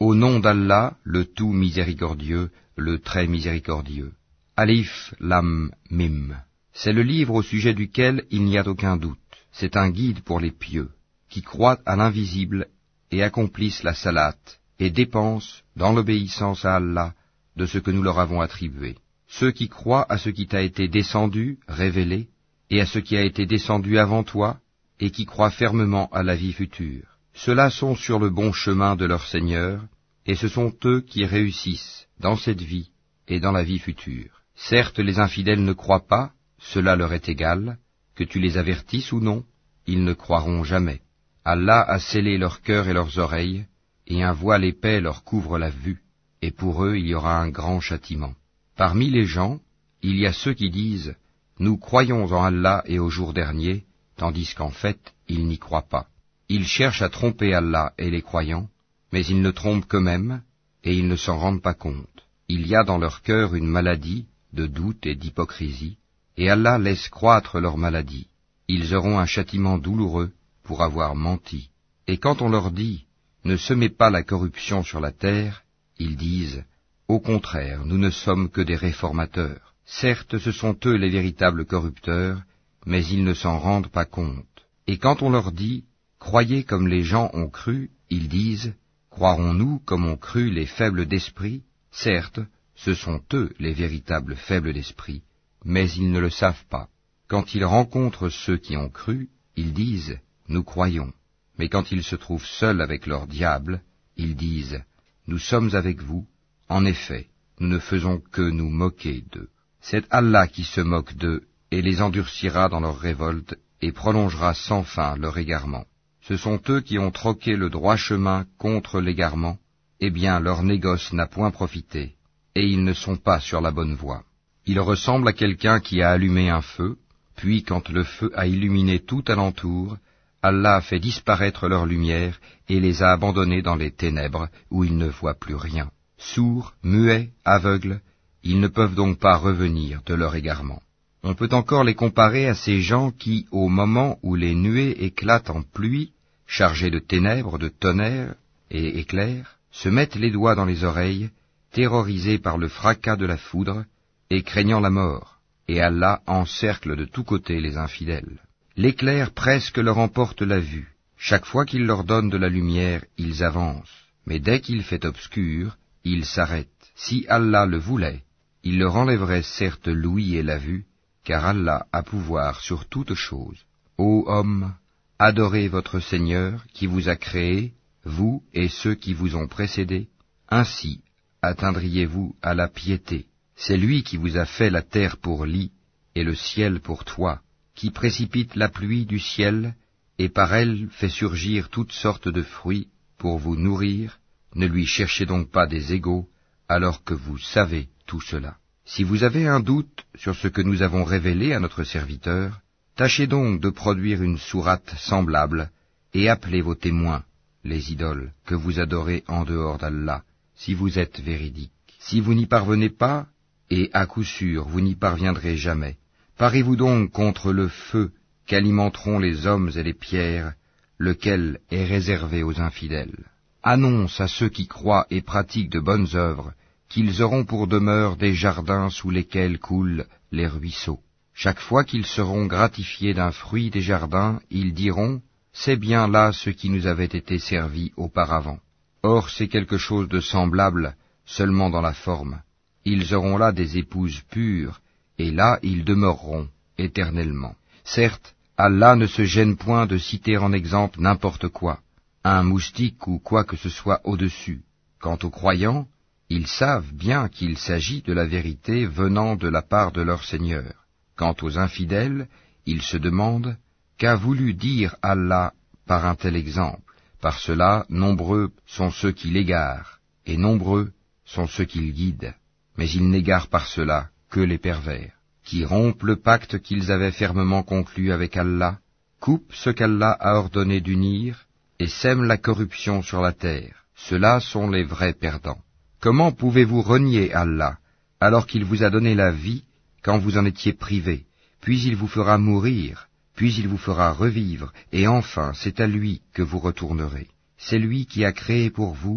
Au nom d'Allah, le tout miséricordieux, le très miséricordieux. Alif, Lam, Mim. C'est le livre au sujet duquel il n'y a aucun doute. C'est un guide pour les pieux, qui croient à l'invisible et accomplissent la salate, et dépensent, dans l'obéissance à Allah, de ce que nous leur avons attribué. Ceux qui croient à ce qui t'a été descendu, révélé, et à ce qui a été descendu avant toi, et qui croient fermement à la vie future. Ceux-là sont sur le bon chemin de leur Seigneur, et ce sont eux qui réussissent dans cette vie et dans la vie future. Certes, les infidèles ne croient pas, cela leur est égal, que tu les avertisses ou non, ils ne croiront jamais. Allah a scellé leur cœur et leurs oreilles, et un voile épais leur couvre la vue, et pour eux il y aura un grand châtiment. Parmi les gens, il y a ceux qui disent « Nous croyons en Allah et au jour dernier », tandis qu'en fait, ils n'y croient pas. Ils cherchent à tromper Allah et les croyants, mais ils ne trompent qu'eux-mêmes, et ils ne s'en rendent pas compte. Il y a dans leur cœur une maladie de doute et d'hypocrisie, et Allah laisse croître leur maladie. Ils auront un châtiment douloureux pour avoir menti. Et quand on leur dit « Ne semez pas la corruption sur la terre », ils disent « Au contraire, nous ne sommes que des réformateurs. » Certes, ce sont eux les véritables corrupteurs, mais ils ne s'en rendent pas compte. Et quand on leur dit « Croyez comme les gens ont cru », ils disent « Croirons-nous comme ont cru les faibles d'esprit ?» Certes, ce sont eux les véritables faibles d'esprit, mais ils ne le savent pas. Quand ils rencontrent ceux qui ont cru, ils disent « Nous croyons ». Mais quand ils se trouvent seuls avec leur diable, ils disent « Nous sommes avec vous. En effet, nous ne faisons que nous moquer d'eux. » C'est Allah qui se moque d'eux et les endurcira dans leur révolte et prolongera sans fin leur égarement. Ce sont eux qui ont troqué le droit chemin contre l'égarement, eh bien leur négoce n'a point profité, et ils ne sont pas sur la bonne voie. Ils ressemblent à quelqu'un qui a allumé un feu, puis quand le feu a illuminé tout alentour, Allah a fait disparaître leur lumière et les a abandonnés dans les ténèbres où ils ne voient plus rien. Sourds, muets, aveugles, ils ne peuvent donc pas revenir de leur égarement. On peut encore les comparer à ces gens qui, au moment où les nuées éclatent en pluie, chargées de ténèbres, de tonnerre et éclairs, se mettent les doigts dans les oreilles, terrorisés par le fracas de la foudre et craignant la mort, et Allah encercle de tous côtés les infidèles. L'éclair presque leur emporte la vue. Chaque fois qu'il leur donne de la lumière, ils avancent, mais dès qu'il fait obscur, ils s'arrêtent. Si Allah le voulait, il leur enlèverait certes l'ouïe et la vue, car Allah a pouvoir sur toute chose. Ô hommes, adorez votre Seigneur qui vous a créé, vous et ceux qui vous ont précédés. Ainsi atteindriez-vous à la piété. C'est lui qui vous a fait la terre pour lit et le ciel pour toit, qui précipite la pluie du ciel et par elle fait surgir toutes sortes de fruits pour vous nourrir. Ne lui cherchez donc pas des égaux, alors que vous savez tout cela. Si vous avez un doute sur ce que nous avons révélé à notre serviteur, tâchez donc de produire une sourate semblable, et appelez vos témoins, les idoles, que vous adorez en dehors d'Allah, si vous êtes véridiques. Si vous n'y parvenez pas, et à coup sûr vous n'y parviendrez jamais, parez-vous donc contre le feu qu'alimenteront les hommes et les pierres, lequel est réservé aux infidèles. Annonce à ceux qui croient et pratiquent de bonnes œuvres, qu'ils auront pour demeure des jardins sous lesquels coulent les ruisseaux. Chaque fois qu'ils seront gratifiés d'un fruit des jardins, ils diront « C'est bien là ce qui nous avait été servi auparavant. » Or c'est quelque chose de semblable, seulement dans la forme. Ils auront là des épouses pures, et là ils demeureront éternellement. Certes, Allah ne se gêne point de citer en exemple n'importe quoi, un moustique ou quoi que ce soit au-dessus. Quant aux croyants, ils savent bien qu'il s'agit de la vérité venant de la part de leur Seigneur. Quant aux infidèles, ils se demandent « Qu'a voulu dire Allah par un tel exemple ?» Par cela, nombreux sont ceux qui l'égarent, et nombreux sont ceux qui le guident. Mais ils n'égarent par cela que les pervers, qui rompent le pacte qu'ils avaient fermement conclu avec Allah, coupent ce qu'Allah a ordonné d'unir, et sèment la corruption sur la terre. Ceux-là sont les vrais perdants. Comment pouvez-vous renier Allah, alors qu'il vous a donné la vie quand vous en étiez privés, puis il vous fera mourir, puis il vous fera revivre, et enfin c'est à lui que vous retournerez. C'est lui qui a créé pour vous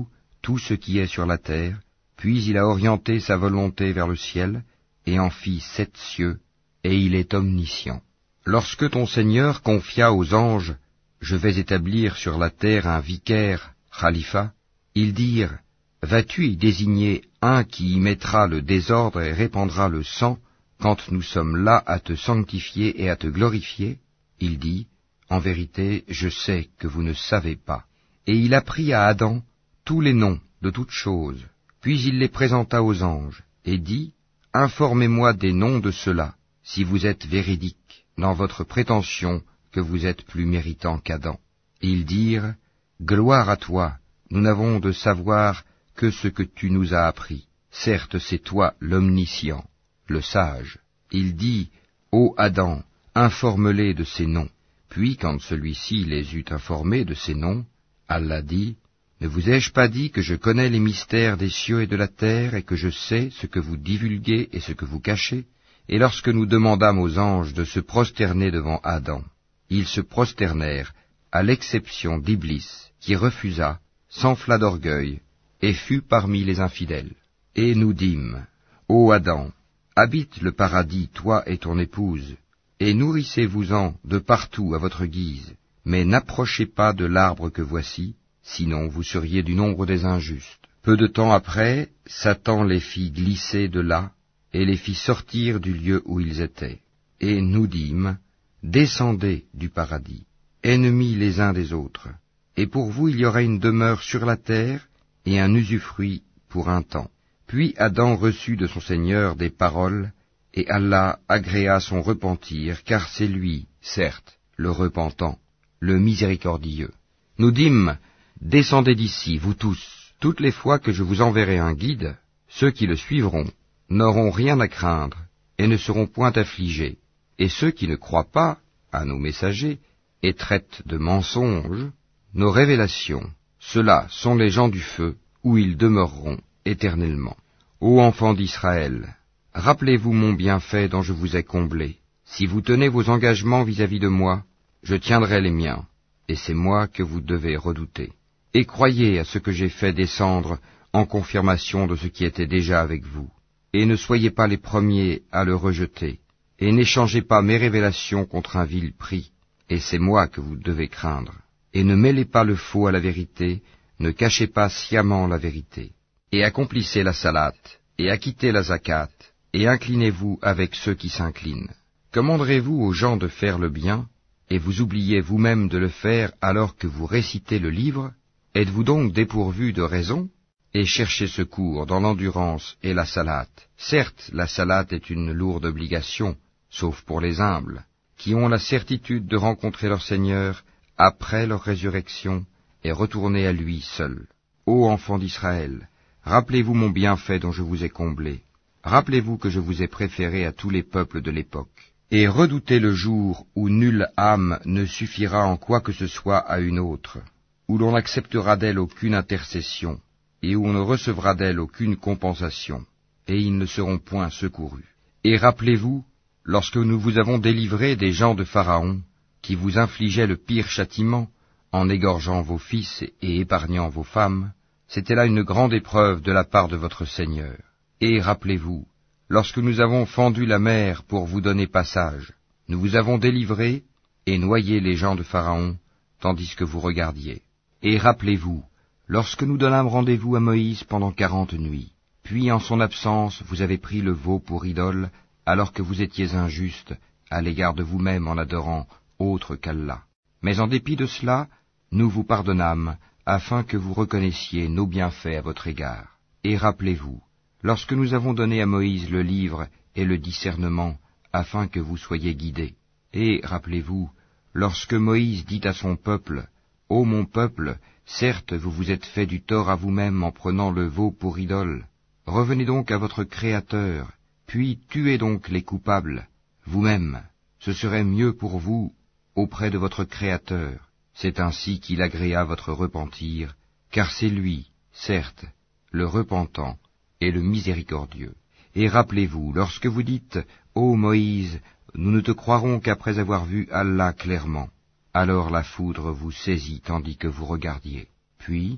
tout ce qui est sur la terre, puis il a orienté sa volonté vers le ciel, et en fit 7 cieux, et il est omniscient. Lorsque ton Seigneur confia aux anges, « Je vais établir sur la terre un vicaire, khalifa », ils dirent, « Vas-tu y désigner un qui y mettra le désordre et répandra le sang, quand nous sommes là à te sanctifier et à te glorifier ?» Il dit, « En vérité, je sais que vous ne savez pas. » Et il apprit à Adam tous les noms de toutes choses. Puis il les présenta aux anges, et dit, « Informez-moi des noms de ceux-là, si vous êtes véridiques dans votre prétention que vous êtes plus méritant qu'Adam. » Ils dirent, « Gloire à toi, nous n'avons de savoir que ce que tu nous as appris. Certes, c'est toi l'omniscient, le sage. » Il dit, « Ô Adam, informe-les de ces noms. » Puis, quand celui-ci les eut informés de ces noms, Allah dit, « Ne vous ai-je pas dit que je connais les mystères des cieux et de la terre, et que je sais ce que vous divulguez et ce que vous cachez ?» Et lorsque nous demandâmes aux anges de se prosterner devant Adam, ils se prosternèrent, à l'exception d'Iblis, qui refusa, s'enfla d'orgueil, et fut parmi les infidèles. Et nous dîmes, « Ô Adam, habite le paradis, toi et ton épouse, et nourrissez-vous-en de partout à votre guise, mais n'approchez pas de l'arbre que voici, sinon vous seriez du nombre des injustes. » Peu de temps après, Satan les fit glisser de là, et les fit sortir du lieu où ils étaient. Et nous dîmes, « Descendez du paradis, ennemis les uns des autres, et pour vous il y aura une demeure sur la terre, et un usufruit pour un temps. » Puis Adam reçut de son Seigneur des paroles, et Allah agréa son repentir, car c'est lui, certes, le repentant, le miséricordieux. Nous dîmes, « Descendez d'ici, vous tous, toutes les fois que je vous enverrai un guide, ceux qui le suivront n'auront rien à craindre, et ne seront point affligés, et ceux qui ne croient pas à nos messagers, et traitent de mensonges nos révélations, ceux-là sont les gens du feu, où ils demeureront éternellement. Ô enfants d'Israël, rappelez-vous mon bienfait dont je vous ai comblé. Si vous tenez vos engagements vis-à-vis de moi, je tiendrai les miens, et c'est moi que vous devez redouter. Et croyez à ce que j'ai fait descendre en confirmation de ce qui était déjà avec vous. Et ne soyez pas les premiers à le rejeter, et n'échangez pas mes révélations contre un vil prix, et c'est moi que vous devez craindre. Et ne mêlez pas le faux à la vérité, ne cachez pas sciemment la vérité. Et accomplissez la salate, et acquittez la zakat, et inclinez-vous avec ceux qui s'inclinent. Commanderez-vous aux gens de faire le bien, et vous oubliez vous-même de le faire alors que vous récitez le livre? Êtes-vous donc dépourvu de raison? Et cherchez secours dans l'endurance et la salate. Certes, la salate est une lourde obligation, sauf pour les humbles, qui ont la certitude de rencontrer leur Seigneur après leur résurrection et retourner à lui seul. Ô enfants d'Israël, rappelez-vous mon bienfait dont je vous ai comblé. Rappelez-vous que je vous ai préféré à tous les peuples de l'époque. Et redoutez le jour où nulle âme ne suffira en quoi que ce soit à une autre, où l'on n'acceptera d'elle aucune intercession, et où on ne recevra d'elle aucune compensation, et ils ne seront point secourus. Et rappelez-vous, lorsque nous vous avons délivré des gens de Pharaon, qui vous infligeaient le pire châtiment, en égorgeant vos fils et épargnant vos femmes, c'était là une grande épreuve de la part de votre Seigneur. Et rappelez-vous, lorsque nous avons fendu la mer pour vous donner passage, nous vous avons délivré et noyé les gens de Pharaon, tandis que vous regardiez. Et rappelez-vous, lorsque nous donnâmes rendez-vous à Moïse pendant 40 nuits, puis en son absence vous avez pris le veau pour idole, alors que vous étiez injuste à l'égard de vous-même en adorant autre qu'Allah. Mais en dépit de cela, nous vous pardonnâmes, afin que vous reconnaissiez nos bienfaits à votre égard. Et rappelez-vous, lorsque nous avons donné à Moïse le livre et le discernement, afin que vous soyez guidés. Et rappelez-vous, lorsque Moïse dit à son peuple, « Ô mon peuple, certes vous vous êtes fait du tort à vous-même en prenant le veau pour idole. Revenez donc à votre Créateur, puis tuez donc les coupables, vous-même. Ce serait mieux pour vous auprès de votre Créateur. C'est ainsi qu'il agréa votre repentir, car c'est lui, certes, le repentant et le miséricordieux. Et rappelez-vous, lorsque vous dites, « Ô Moïse, nous ne te croirons qu'après avoir vu Allah clairement. » Alors la foudre vous saisit tandis que vous regardiez. Puis,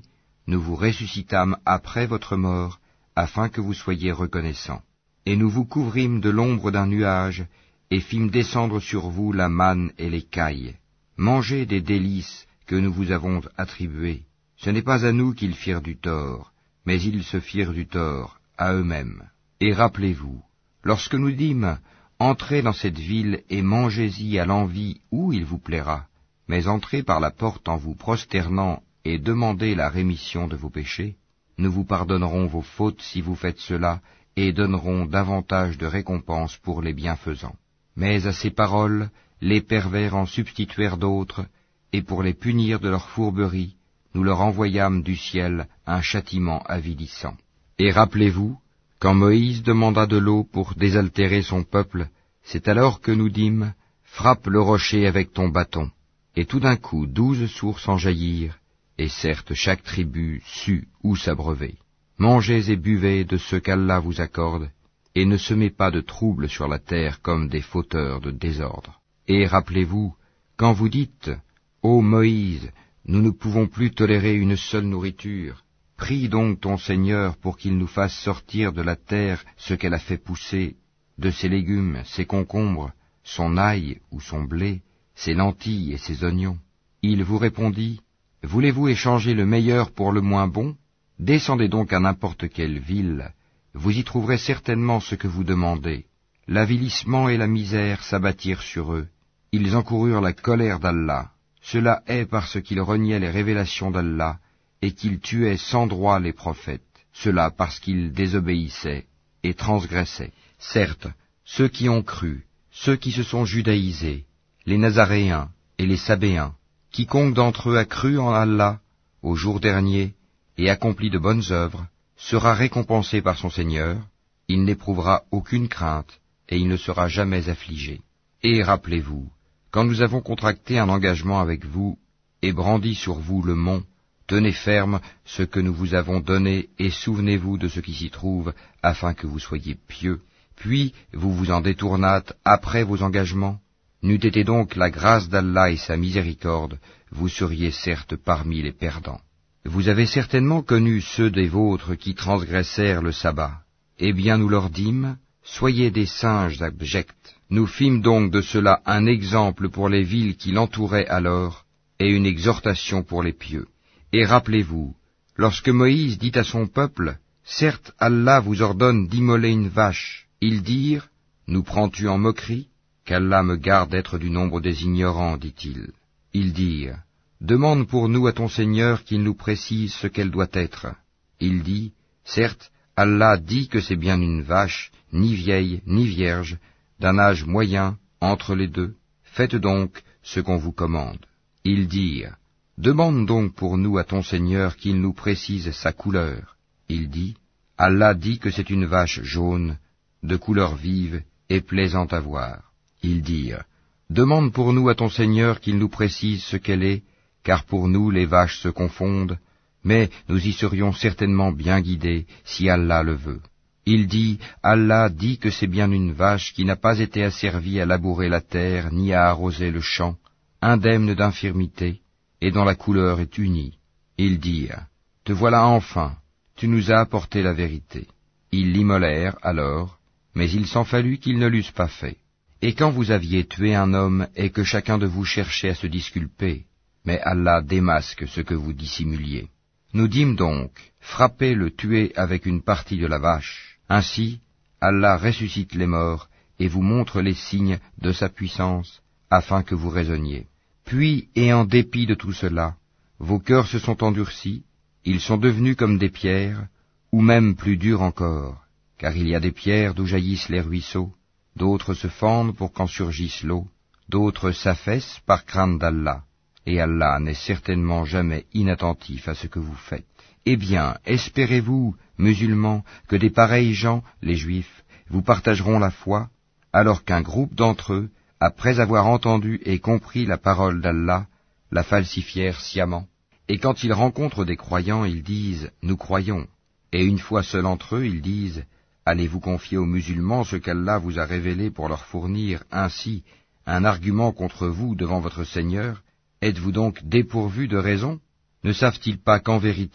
nous vous ressuscitâmes après votre mort, afin que vous soyez reconnaissants. Et nous vous couvrîmes de l'ombre d'un nuage, et fîmes descendre sur vous la manne et l'écaille. Mangez des délices que nous vous avons attribuées. Ce n'est pas à nous qu'ils firent du tort, mais ils se firent du tort à eux-mêmes. Et rappelez-vous, lorsque nous dîmes, entrez dans cette ville et mangez-y à l'envi où il vous plaira, mais entrez par la porte en vous prosternant et demandez la rémission de vos péchés. Nous vous pardonnerons vos fautes si vous faites cela, et donnerons davantage de récompenses pour les bienfaisants. Mais à ces paroles, les pervers en substituèrent d'autres, et pour les punir de leur fourberie, nous leur envoyâmes du ciel un châtiment avilissant. Et rappelez-vous, quand Moïse demanda de l'eau pour désaltérer son peuple, c'est alors que nous dîmes, frappe le rocher avec ton bâton. Et tout d'un coup 12 sources en jaillirent, et certes chaque tribu sut où s'abreuver. Mangez et buvez de ce qu'Allah vous accorde, et ne semez pas de trouble sur la terre comme des fauteurs de désordre. Et rappelez-vous, quand vous dites, ô Moïse, nous ne pouvons plus tolérer une seule nourriture, prie donc ton Seigneur pour qu'il nous fasse sortir de la terre ce qu'elle a fait pousser, de ses légumes, ses concombres, son ail ou son blé, ses lentilles et ses oignons. Il vous répondit, voulez-vous échanger le meilleur pour le moins bon? Descendez donc à n'importe quelle ville, vous y trouverez certainement ce que vous demandez. L'avilissement et la misère s'abattirent sur eux. Ils encoururent la colère d'Allah. Cela est parce qu'ils reniaient les révélations d'Allah et qu'ils tuaient sans droit les prophètes. Cela parce qu'ils désobéissaient et transgressaient. Certes, ceux qui ont cru, ceux qui se sont judaïsés, les Nazaréens et les Sabéens, quiconque d'entre eux a cru en Allah au jour dernier et accompli de bonnes œuvres, sera récompensé par son Seigneur, il n'éprouvera aucune crainte et il ne sera jamais affligé. Et rappelez-vous, quand nous avons contracté un engagement avec vous et brandi sur vous le mont, tenez ferme ce que nous vous avons donné et souvenez-vous de ce qui s'y trouve afin que vous soyez pieux. Puis vous vous en détournâtes après vos engagements. N'eût été donc la grâce d'Allah et sa miséricorde, vous seriez certes parmi les perdants. Vous avez certainement connu ceux des vôtres qui transgressèrent le sabbat. Eh bien nous leur dîmes, soyez des singes abjects. Nous fîmes donc de cela un exemple pour les villes qui l'entouraient alors, et une exhortation pour les pieux. Et rappelez-vous, lorsque Moïse dit à son peuple, « Certes, Allah vous ordonne d'immoler une vache », ils dirent, « Nous prends-tu en moquerie ?» Qu'Allah me garde d'être du nombre des ignorants, dit-il. Ils dirent, « Demande pour nous à ton Seigneur qu'il nous précise ce qu'elle doit être. » Il dit, « Certes, Allah dit que c'est bien une vache, ni vieille, ni vierge, d'un âge moyen, entre les deux. Faites donc ce qu'on vous commande. » Ils dirent, « Demande donc pour nous à ton Seigneur qu'il nous précise sa couleur. » Il dit, « Allah dit que c'est une vache jaune, de couleur vive et plaisante à voir. » Ils dirent, « Demande pour nous à ton Seigneur qu'il nous précise ce qu'elle est, car pour nous les vaches se confondent, mais nous y serions certainement bien guidés si Allah le veut. » Il dit, « Allah dit que c'est bien une vache qui n'a pas été asservie à labourer la terre ni à arroser le champ, indemne d'infirmité, et dont la couleur est unie. » Ils dirent, « Te voilà enfin, tu nous as apporté la vérité. » Ils l'immolèrent alors, mais il s'en fallut qu'ils ne l'eussent pas fait. Et quand vous aviez tué un homme et que chacun de vous cherchait à se disculper, mais Allah démasque ce que vous dissimuliez. Nous dîmes donc, frappez-le, tuez avec une partie de la vache. Ainsi, Allah ressuscite les morts et vous montre les signes de sa puissance, afin que vous raisonniez. Puis, et en dépit de tout cela, vos cœurs se sont endurcis, ils sont devenus comme des pierres, ou même plus durs encore, car il y a des pierres d'où jaillissent les ruisseaux, d'autres se fendent pour qu'en surgisse l'eau, d'autres s'affaissent par crainte d'Allah, et Allah n'est certainement jamais inattentif à ce que vous faites. Eh bien, espérez-vous, musulmans, que des pareils gens, les Juifs, vous partageront la foi, alors qu'un groupe d'entre eux, après avoir entendu et compris la parole d'Allah, la falsifièrent sciemment. Et quand ils rencontrent des croyants, ils disent « Nous croyons ». Et une fois seuls entre eux, ils disent « Allez-vous confier aux musulmans ce qu'Allah vous a révélé pour leur fournir ainsi un argument contre vous devant votre Seigneur? Êtes-vous donc dépourvus de raison? Ne savent-ils pas qu'en vérité,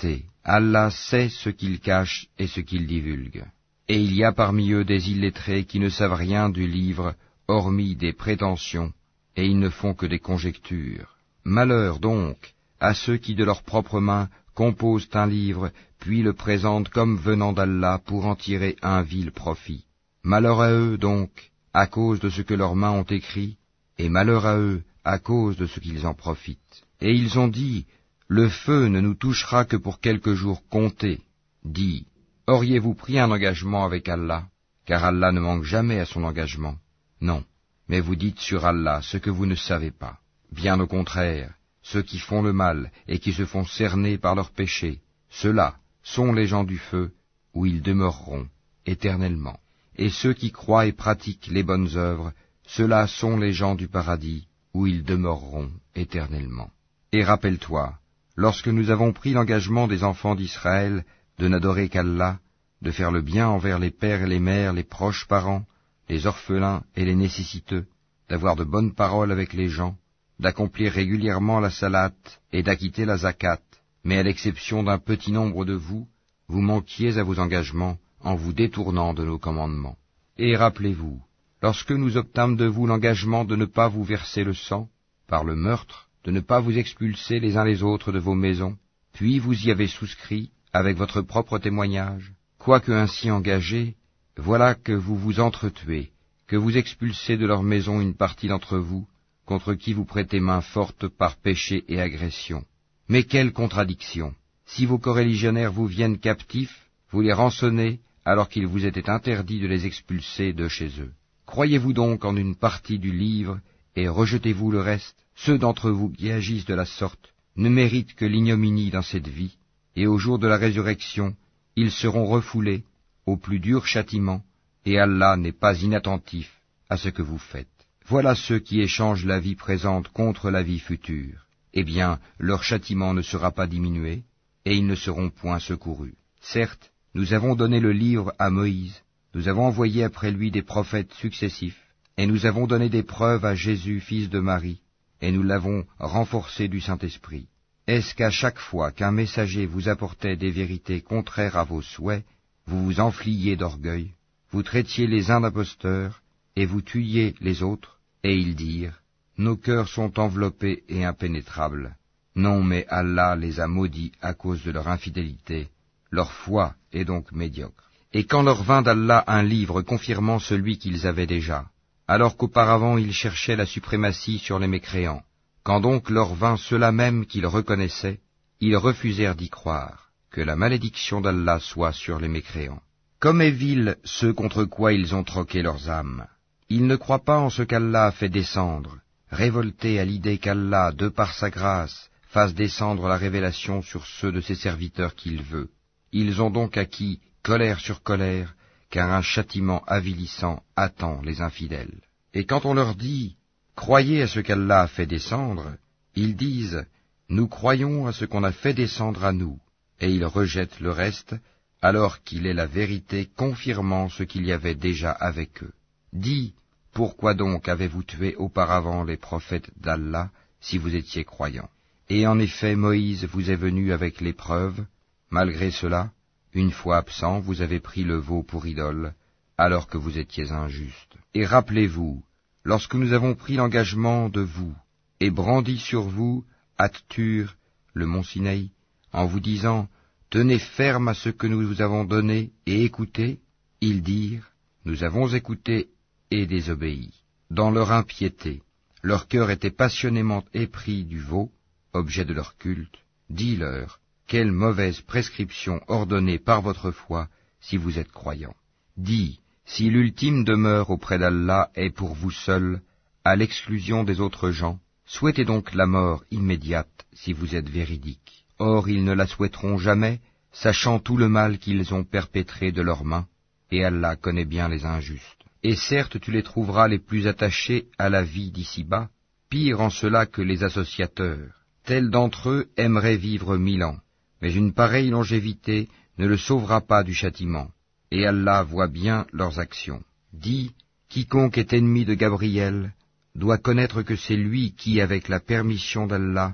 Allah sait ce qu'ils cachent et ce qu'ils divulguent. Et il y a parmi eux des illettrés qui ne savent rien du livre, hormis des prétentions, et ils ne font que des conjectures. Malheur donc à ceux qui de leurs propres mains composent un livre, puis le présentent comme venant d'Allah pour en tirer un vil profit. Malheur à eux donc, à cause de ce que leurs mains ont écrit, et malheur à eux à cause de ce qu'ils en profitent. Et ils ont dit, le feu ne nous touchera que pour quelques jours comptés. Dis, auriez-vous pris un engagement avec Allah, car Allah ne manque jamais à son engagement? Non, mais vous dites sur Allah ce que vous ne savez pas. Bien au contraire, ceux qui font le mal et qui se font cerner par leurs péchés, ceux-là sont les gens du feu, où ils demeureront éternellement. Et ceux qui croient et pratiquent les bonnes œuvres, ceux-là sont les gens du paradis, où ils demeureront éternellement. Et rappelle-toi, lorsque nous avons pris l'engagement des enfants d'Israël de n'adorer qu'Allah, de faire le bien envers les pères et les mères, les proches parents, les orphelins et les nécessiteux, d'avoir de bonnes paroles avec les gens, d'accomplir régulièrement la salate et d'acquitter la zakat, mais à l'exception d'un petit nombre de vous, vous manquiez à vos engagements en vous détournant de nos commandements. Et rappelez-vous, lorsque nous obtîmes de vous l'engagement de ne pas vous verser le sang, par le meurtre, de ne pas vous expulser les uns les autres de vos maisons, puis vous y avez souscrit avec votre propre témoignage, quoique ainsi engagés, voilà que vous vous entretuez, que vous expulsez de leur maison une partie d'entre vous, contre qui vous prêtez main forte par péché et agression. Mais quelle contradiction! Si vos coreligionnaires vous viennent captifs, vous les rançonnez alors qu'il vous était interdit de les expulser de chez eux. Croyez-vous donc en une partie du livre et rejetez-vous le reste? Ceux d'entre vous qui agissent de la sorte ne méritent que l'ignominie dans cette vie, et au jour de la résurrection, ils seront refoulés au plus dur châtiment, et Allah n'est pas inattentif à ce que vous faites. Voilà ceux qui échangent la vie présente contre la vie future. Eh bien, leur châtiment ne sera pas diminué, et ils ne seront point secourus. Certes, nous avons donné le livre à Moïse, nous avons envoyé après lui des prophètes successifs, et nous avons donné des preuves à Jésus, fils de Marie, et nous l'avons renforcé du Saint-Esprit. Est-ce qu'à chaque fois qu'un messager vous apportait des vérités contraires à vos souhaits, vous vous enfliez d'orgueil, vous traitiez les uns d'imposteurs, et vous tuiez les autres, et ils dirent, nos cœurs sont enveloppés et impénétrables. Non, mais Allah les a maudits à cause de leur infidélité, leur foi est donc médiocre. Et quand leur vint d'Allah un livre confirmant celui qu'ils avaient déjà, alors qu'auparavant ils cherchaient la suprématie sur les mécréants, quand donc leur vint ceux-là même qu'ils reconnaissaient, ils refusèrent d'y croire, que la malédiction d'Allah soit sur les mécréants. Comme est vil ceux contre quoi ils ont troqué leurs âmes. Ils ne croient pas en ce qu'Allah a fait descendre, révoltés à l'idée qu'Allah, de par sa grâce, fasse descendre la révélation sur ceux de ses serviteurs qu'il veut. Ils ont donc acquis colère sur colère, car un châtiment avilissant attend les infidèles. Et quand on leur dit « Croyez à ce qu'Allah a fait descendre », ils disent « Nous croyons à ce qu'on a fait descendre à nous », et ils rejettent le reste, alors qu'il est la vérité confirmant ce qu'il y avait déjà avec eux. Dis, pourquoi donc avez-vous tué auparavant les prophètes d'Allah, si vous étiez croyants? Et en effet, Moïse vous est venu avec l'épreuve. Malgré cela, une fois absent, vous avez pris le veau pour idole, alors que vous étiez injuste. Et rappelez-vous, lorsque nous avons pris l'engagement de vous, et brandi sur vous, At-Tur, le mont Sinaï, en vous disant, tenez ferme à ce que nous vous avons donné, et écoutez, ils dirent, nous avons écouté et désobéi. Dans leur impiété, leur cœur était passionnément épris du veau, objet de leur culte. Dis-leur, quelle mauvaise prescription ordonnée par votre foi, si vous êtes croyants. Dis, si l'ultime demeure auprès d'Allah est pour vous seuls, à l'exclusion des autres gens, souhaitez donc la mort immédiate, si vous êtes véridiques. Or ils ne la souhaiteront jamais, sachant tout le mal qu'ils ont perpétré de leurs mains, et Allah connaît bien les injustes. Et certes tu les trouveras les plus attachés à la vie d'ici-bas, pire en cela que les associateurs. Tels d'entre eux aimeraient vivre 1000 ans, mais une pareille longévité ne le sauvera pas du châtiment, et Allah voit bien leurs actions. Dis, quiconque est ennemi de Gabriel doit connaître que c'est lui qui, avec la permission d'Allah,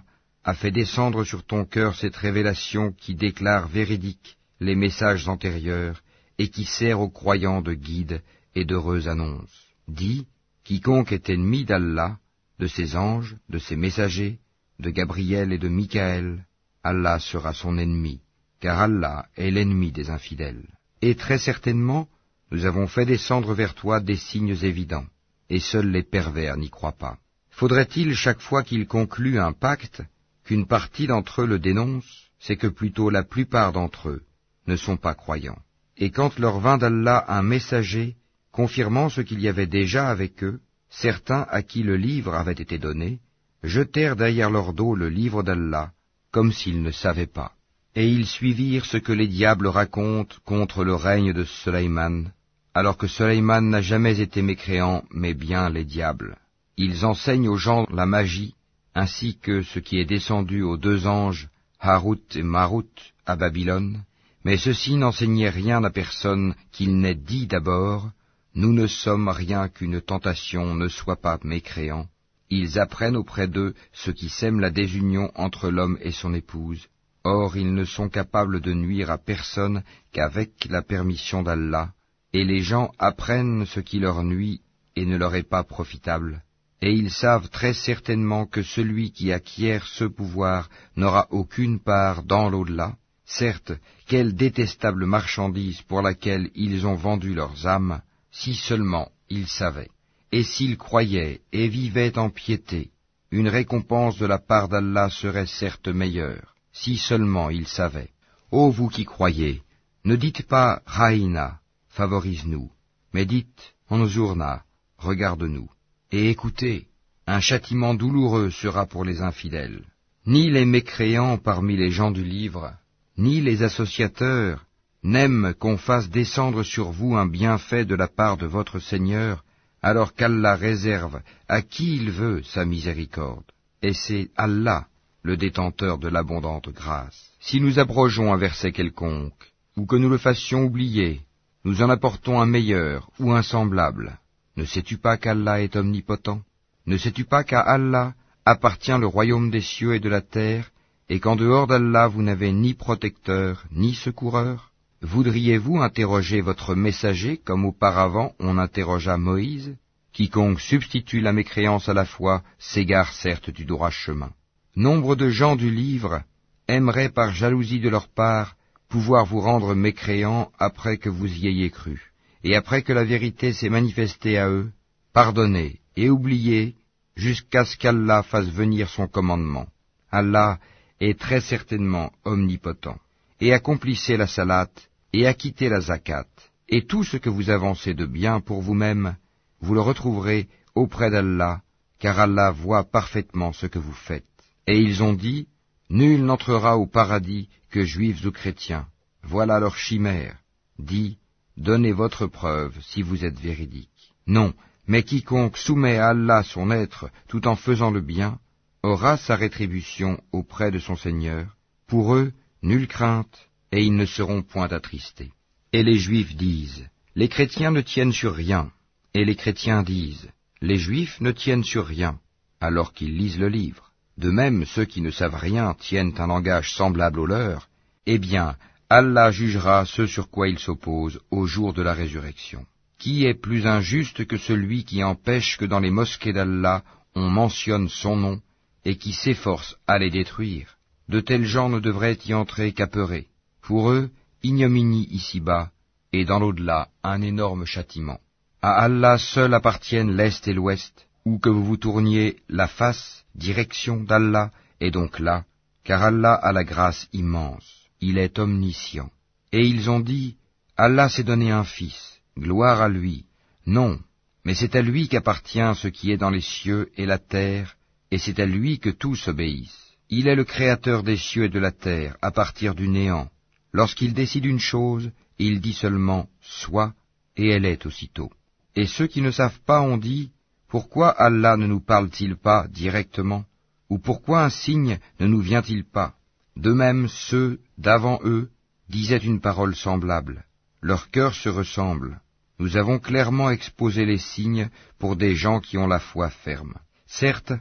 a fait descendre sur ton cœur cette révélation qui déclare véridiques les messages antérieurs et qui sert aux croyants de guide et d'heureuse annonce. Dis, quiconque est ennemi d'Allah, de ses anges, de ses messagers, de Gabriel et de Michaël, Allah sera son ennemi, car Allah est l'ennemi des infidèles. Et très certainement, nous avons fait descendre vers toi des signes évidents, et seuls les pervers n'y croient pas. Faudrait-il chaque fois qu'ils concluent un pacte, qu'une partie d'entre eux le dénonce? C'est que plutôt la plupart d'entre eux ne sont pas croyants. Et quand leur vint d'Allah un messager, confirmant ce qu'il y avait déjà avec eux, certains à qui le livre avait été donné, jetèrent derrière leur dos le livre d'Allah, comme s'ils ne savaient pas. Et ils suivirent ce que les diables racontent contre le règne de Sulayman, alors que Sulayman n'a jamais été mécréant, mais bien les diables. Ils enseignent aux gens la magie, ainsi que ce qui est descendu aux deux anges, Harut et Marut, à Babylone, mais ceux-ci n'enseignaient rien à personne qu'il n'ait dit d'abord, « Nous ne sommes rien qu'une tentation, ne sois pas mécréant ». Ils apprennent auprès d'eux ce qui sème la désunion entre l'homme et son épouse. Or, ils ne sont capables de nuire à personne qu'avec la permission d'Allah, et les gens apprennent ce qui leur nuit et ne leur est pas profitable. Et ils savent très certainement que celui qui acquiert ce pouvoir n'aura aucune part dans l'au-delà. Certes, quelle détestable marchandise pour laquelle ils ont vendu leurs âmes, si seulement ils savaient. Et s'ils croyaient et vivaient en piété, une récompense de la part d'Allah serait certes meilleure, si seulement ils savaient. Ô vous qui croyez, ne dites pas « Raïna », favorise-nous, mais dites « Anzurna », regarde-nous. Et écoutez, un châtiment douloureux sera pour les infidèles. Ni les mécréants parmi les gens du livre, ni les associateurs, n'aiment qu'on fasse descendre sur vous un bienfait de la part de votre Seigneur, alors qu'Allah réserve à qui il veut sa miséricorde. Et c'est Allah, le détenteur de l'abondante grâce. Si nous abrogeons un verset quelconque, ou que nous le fassions oublier, nous en apportons un meilleur ou un semblable. Ne sais-tu pas qu'Allah est omnipotent? Ne sais-tu pas qu'à Allah appartient le royaume des cieux et de la terre, et qu'en dehors d'Allah vous n'avez ni protecteur, ni secoureur? Voudriez-vous interroger votre messager comme auparavant on interrogea Moïse? Quiconque substitue la mécréance à la foi s'égare certes du droit chemin. Nombre de gens du livre aimeraient par jalousie de leur part pouvoir vous rendre mécréants après que vous y ayez cru. Et après que la vérité s'est manifestée à eux, pardonnez et oubliez jusqu'à ce qu'Allah fasse venir son commandement. Allah est très certainement omnipotent. Et accomplissez la salat, et acquittez la zakat, et tout ce que vous avancez de bien pour vous-même, vous le retrouverez auprès d'Allah, car Allah voit parfaitement ce que vous faites. Et ils ont dit, nul n'entrera au paradis que juifs ou chrétiens. Voilà leur chimère. Dis, donnez votre preuve si vous êtes véridique. Non, mais quiconque soumet à Allah son être tout en faisant le bien, aura sa rétribution auprès de son Seigneur. Pour eux, nulle crainte, et ils ne seront point attristés. Et les Juifs disent, les chrétiens ne tiennent sur rien. Et les chrétiens disent, les Juifs ne tiennent sur rien, alors qu'ils lisent le livre. De même, ceux qui ne savent rien tiennent un langage semblable au leur. Eh bien, Allah jugera ce sur quoi ils s'opposent au jour de la résurrection. Qui est plus injuste que celui qui empêche que dans les mosquées d'Allah on mentionne son nom et qui s'efforce à les détruire? De tels gens ne devraient y entrer qu'apeurés. Pour eux, ignominie ici-bas, et dans l'au-delà, un énorme châtiment. À Allah seul appartiennent l'Est et l'Ouest, où que vous vous tourniez la face, direction d'Allah, est donc là, car Allah a la grâce immense. Il est omniscient. Et ils ont dit, Allah s'est donné un fils, gloire à lui. Non, mais c'est à lui qu'appartient ce qui est dans les cieux et la terre, et c'est à lui que tous obéissent. Il est le créateur des cieux et de la terre, à partir du néant. Lorsqu'il décide une chose, il dit seulement « soit » et elle est aussitôt. Et ceux qui ne savent pas ont dit « Pourquoi Allah ne nous parle-t-il pas directement ?» ou « Pourquoi un signe ne nous vient-il pas ?» De même, ceux d'avant eux disaient une parole semblable. Leurs cœurs se ressemblent. Nous avons clairement exposé les signes pour des gens qui ont la foi ferme. Certes,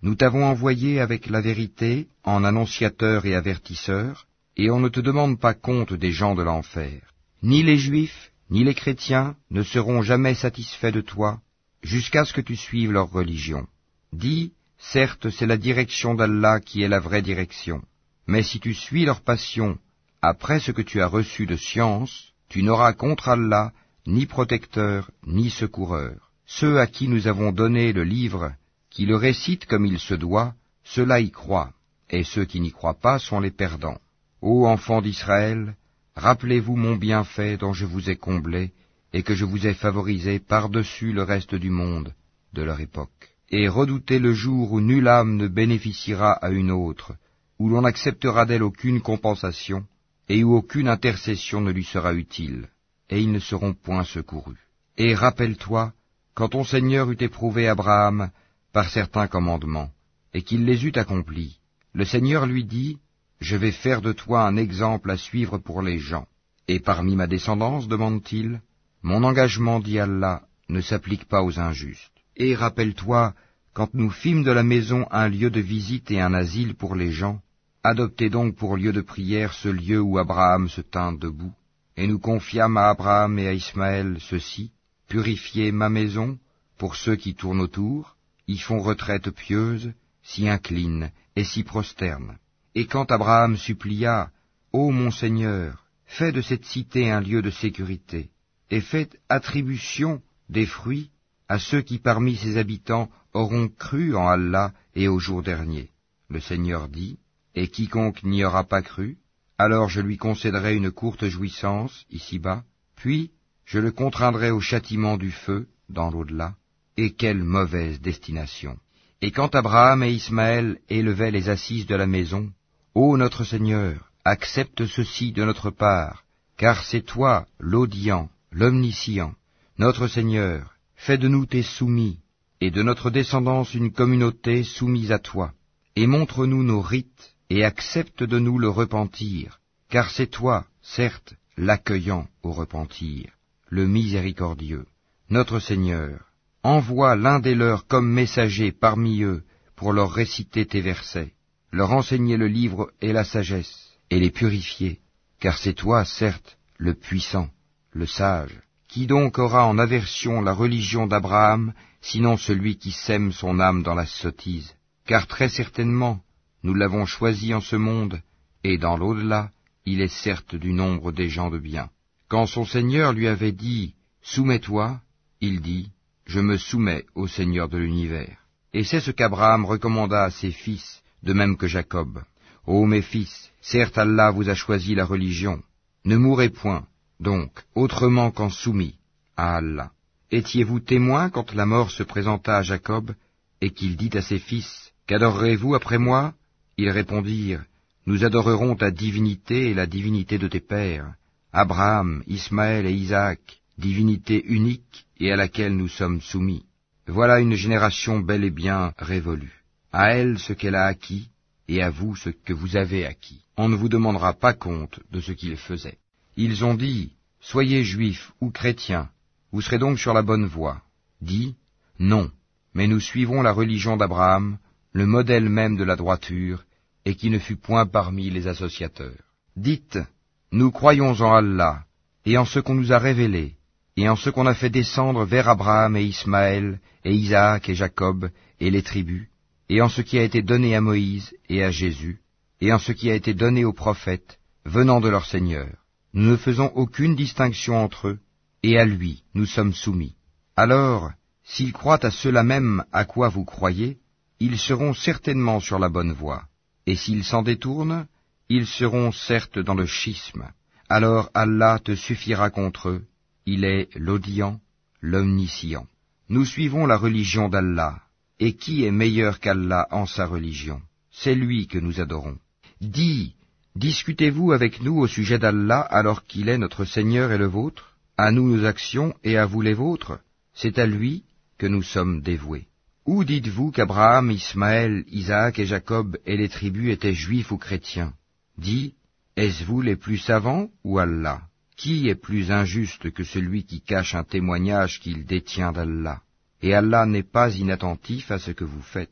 Nous t'avons envoyé avec la vérité en annonciateur et avertisseur, et on ne te demande pas compte des gens de l'enfer. Ni les Juifs, ni les chrétiens ne seront jamais satisfaits de toi, jusqu'à ce que tu suives leur religion. Dis, certes, c'est la direction d'Allah qui est la vraie direction, mais si tu suis leur passion, après ce que tu as reçu de science, tu n'auras contre Allah ni protecteur, ni secoureur. Ceux à qui nous avons donné le livre, qui le récitent comme il se doit, ceux-là y croient, et ceux qui n'y croient pas sont les perdants. Ô enfants d'Israël, rappelez-vous mon bienfait dont je vous ai comblé, et que je vous ai favorisé par-dessus le reste du monde de leur époque. Et redoutez le jour où nulle âme ne bénéficiera à une autre, où l'on n'acceptera d'elle aucune compensation, et où aucune intercession ne lui sera utile, et ils ne seront point secourus. Et rappelle-toi, quand ton Seigneur eut éprouvé Abraham par certains commandements, et qu'il les eut accomplis, le Seigneur lui dit, « Je vais faire de toi un exemple à suivre pour les gens. » Et parmi ma descendance, demande-t-il, mon engagement, dit Allah, ne s'applique pas aux injustes. Et rappelle-toi, quand nous fîmes de la maison un lieu de visite et un asile pour les gens, adoptez donc pour lieu de prière ce lieu où Abraham se tint debout, et nous confiâmes à Abraham et à Ismaël ceci, purifiez ma maison, pour ceux qui tournent autour, y font retraite pieuse, s'y inclinent et s'y prosternent. Et quand Abraham supplia, ô mon Seigneur, fais de cette cité un lieu de sécurité, et faites attribution des fruits à ceux qui parmi ses habitants auront cru en Allah et au jour dernier. Le Seigneur dit, et quiconque n'y aura pas cru, alors je lui concéderai une courte jouissance ici-bas, puis je le contraindrai au châtiment du feu dans l'au-delà, et quelle mauvaise destination. Et quand Abraham et Ismaël élevaient les assises de la maison, ô notre Seigneur, accepte ceci de notre part, car c'est toi l'audient, l'omniscient, notre Seigneur, fais de nous tes soumis, et de notre descendance une communauté soumise à toi, et montre-nous nos rites, et accepte de nous le repentir, car c'est toi, certes, l'accueillant au repentir, le miséricordieux. Notre Seigneur, envoie l'un des leurs comme messager parmi eux pour leur réciter tes versets, leur enseigner le livre et la sagesse, et les purifier, car c'est toi, certes, le puissant, le sage. Qui donc aura en aversion la religion d'Abraham, sinon celui qui sème son âme dans la sottise? Car très certainement, nous l'avons choisi en ce monde, et dans l'au-delà, il est certes du nombre des gens de bien. Quand son Seigneur lui avait dit « Soumets-toi », il dit « Je me soumets au Seigneur de l'univers ». Et c'est ce qu'Abraham recommanda à ses fils, de même que Jacob. « Ô mes fils, certes Allah vous a choisi la religion. Ne mourrez point, donc, autrement qu'en soumis à Allah. Étiez-vous témoins quand la mort se présenta à Jacob, et qu'il dit à ses fils, « Qu'adorerez-vous après moi ?» Ils répondirent, « Nous adorerons ta divinité et la divinité de tes pères, Abraham, Ismaël et Isaac, divinité unique et à laquelle nous sommes soumis. Voilà une génération bel et bien révolue. À elle ce qu'elle a acquis, et à vous ce que vous avez acquis. On ne vous demandera pas compte de ce qu'ils faisaient. » Ils ont dit, « Soyez juifs ou chrétiens, vous serez donc sur la bonne voie. » Dis, « Non, mais nous suivons la religion d'Abraham, le modèle même de la droiture, et qui ne fut point parmi les associateurs. » Dites, « Nous croyons en Allah, et en ce qu'on nous a révélé, et en ce qu'on a fait descendre vers Abraham et Ismaël, et Isaac et Jacob, et les tribus, et en ce qui a été donné à Moïse et à Jésus, et en ce qui a été donné aux prophètes, venant de leur Seigneur. Nous ne faisons aucune distinction entre eux, et à lui nous sommes soumis. Alors, s'ils croient à cela même à quoi vous croyez, ils seront certainement sur la bonne voie, et s'ils s'en détournent, ils seront certes dans le schisme. Alors Allah te suffira contre eux, il est l'audient, l'omniscient. Nous suivons la religion d'Allah, et qui est meilleur qu'Allah en sa religion? C'est lui que nous adorons. Dis, discutez-vous avec nous au sujet d'Allah alors qu'il est notre Seigneur et le vôtre? À nous nos actions et à vous les vôtres? C'est à lui que nous sommes dévoués. Ou dites-vous qu'Abraham, Ismaël, Isaac et Jacob et les tribus étaient juifs ou chrétiens? Dis, est-ce vous les plus savants ou Allah? Qui est plus injuste que celui qui cache un témoignage qu'il détient d'Allah? Et Allah n'est pas inattentif à ce que vous faites.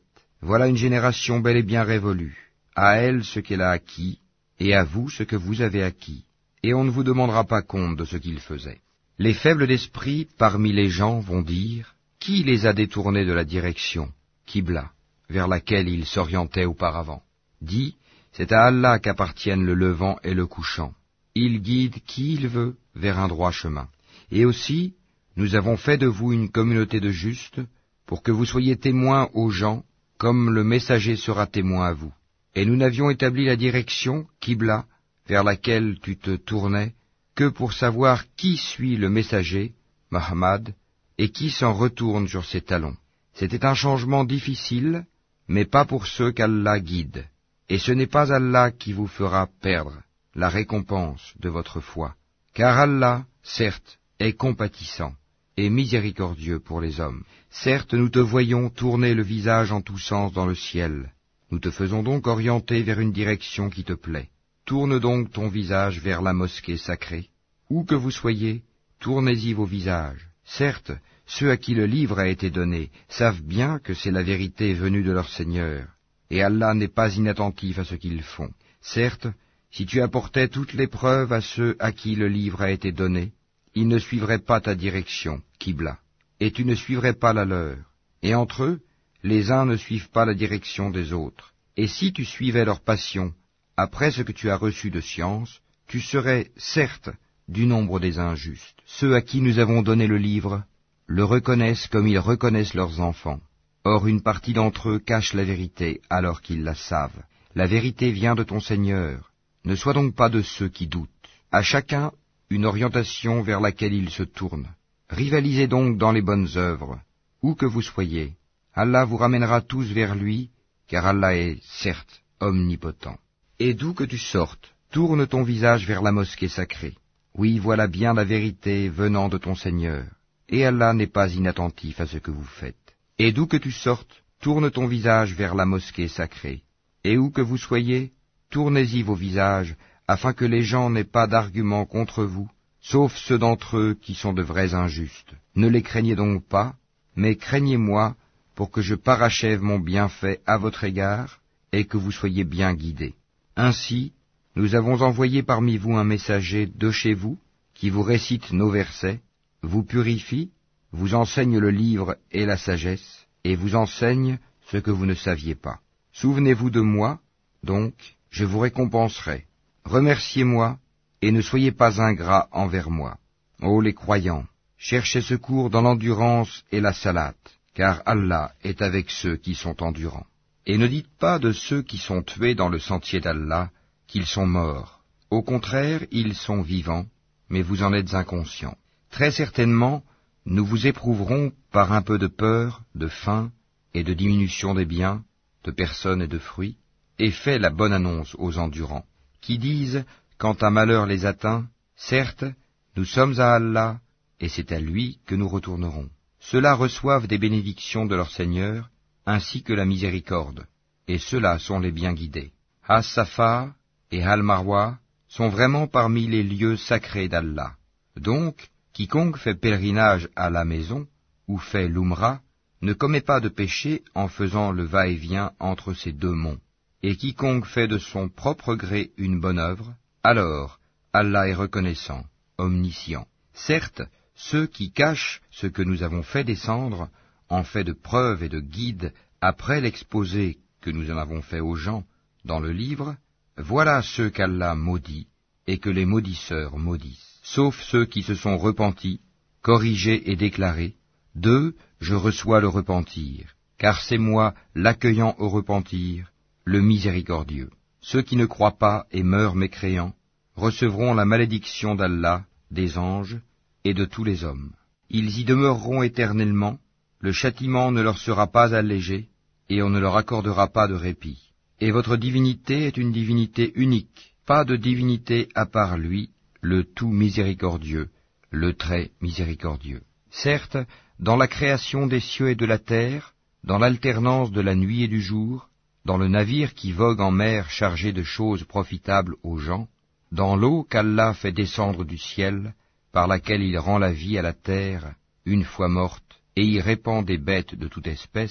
Voilà une génération bel et bien révolue. À elle ce qu'elle a acquis, et à vous ce que vous avez acquis. Et on ne vous demandera pas compte de ce qu'ils faisaient. Les faibles d'esprit parmi les gens vont dire, qui les a détournés de la direction, Qibla, vers laquelle ils s'orientaient auparavant? Dis, c'est à Allah qu'appartiennent le levant et le couchant. Il guide qui il veut vers un droit chemin. Et aussi, nous avons fait de vous une communauté de justes, pour que vous soyez témoins aux gens, comme le messager sera témoin à vous. Et nous n'avions établi la direction, Qibla, vers laquelle tu te tournais, que pour savoir qui suit le messager, Muhammad, et qui s'en retourne sur ses talons. C'était un changement difficile, mais pas pour ceux qu'Allah guide. Et ce n'est pas Allah qui vous fera perdre la récompense de votre foi. Car Allah, certes, est compatissant et miséricordieux pour les hommes. Certes, nous te voyons tourner le visage en tous sens dans le ciel. Nous te faisons donc orienter vers une direction qui te plaît. Tourne donc ton visage vers la mosquée sacrée. Où que vous soyez, tournez-y vos visages. Certes, ceux à qui le livre a été donné savent bien que c'est la vérité venue de leur Seigneur, et Allah n'est pas inattentif à ce qu'ils font. Certes, si tu apportais toutes les preuves à ceux à qui le livre a été donné, ils ne suivraient pas ta direction, Qibla, et tu ne suivrais pas la leur. Et entre eux, les uns ne suivent pas la direction des autres. Et si tu suivais leur passion, après ce que tu as reçu de science, tu serais, certes, du nombre des injustes. Ceux à qui nous avons donné le livre le reconnaissent comme ils reconnaissent leurs enfants. Or une partie d'entre eux cache la vérité alors qu'ils la savent. La vérité vient de ton Seigneur. Ne sois donc pas de ceux qui doutent. À chacun une orientation vers laquelle il se tourne. Rivalisez donc dans les bonnes œuvres, où que vous soyez. Allah vous ramènera tous vers lui, car Allah est, certes, omnipotent. Et d'où que tu sortes, tourne ton visage vers la mosquée sacrée. Oui, voilà bien la vérité venant de ton Seigneur, et Allah n'est pas inattentif à ce que vous faites. Et d'où que tu sortes, tourne ton visage vers la mosquée sacrée. Et où que vous soyez, tournez-y vos visages, afin que les gens n'aient pas d'arguments contre vous, sauf ceux d'entre eux qui sont de vrais injustes. Ne les craignez donc pas, mais craignez-moi, pour que je parachève mon bienfait à votre égard, et que vous soyez bien guidés. Ainsi, nous avons envoyé parmi vous un messager de chez vous, qui vous récite nos versets, vous purifie, vous enseigne le livre et la sagesse, et vous enseigne ce que vous ne saviez pas. Souvenez-vous de moi, donc, je vous récompenserai. Remerciez-moi, et ne soyez pas ingrats envers moi. Ô les croyants, cherchez secours dans l'endurance et la salate, car Allah est avec ceux qui sont endurants. Et ne dites pas de ceux qui sont tués dans le sentier d'Allah qu'ils sont morts. Au contraire, ils sont vivants, mais vous en êtes inconscients. Très certainement, nous vous éprouverons par un peu de peur, de faim et de diminution des biens, de personnes et de fruits, et fais la bonne annonce aux endurants, qui disent, quand un malheur les atteint, certes, nous sommes à Allah, et c'est à lui que nous retournerons. Ceux-là reçoivent des bénédictions de leur Seigneur, ainsi que la miséricorde, et ceux-là sont les bien guidés. As-Safa et Al-Marwa sont vraiment parmi les lieux sacrés d'Allah. Donc, quiconque fait pèlerinage à la maison, ou fait l'Umrah, ne commet pas de péché en faisant le va-et-vient entre ces deux monts. Et quiconque fait de son propre gré une bonne œuvre, alors Allah est reconnaissant, omniscient. Certes, ceux qui cachent ce que nous avons fait descendre, en fait de preuve et de guide, après l'exposé que nous en avons fait aux gens dans le livre, voilà ceux qu'Allah maudit et que les maudisseurs maudissent. Sauf ceux qui se sont repentis, corrigés et déclarés, d'eux je reçois le repentir, car c'est moi l'accueillant au repentir, le miséricordieux. Ceux qui ne croient pas et meurent mécréants recevront la malédiction d'Allah, des anges et de tous les hommes. Ils y demeureront éternellement, le châtiment ne leur sera pas allégé, et on ne leur accordera pas de répit. Et votre divinité est une divinité unique, pas de divinité à part lui, le tout miséricordieux, le très miséricordieux. Certes, dans la création des cieux et de la terre, dans l'alternance de la nuit et du jour, dans le navire qui vogue en mer chargé de choses profitables aux gens, dans l'eau qu'Allah fait descendre du ciel, par laquelle il rend la vie à la terre, une fois morte, et y répand des bêtes de toute espèce,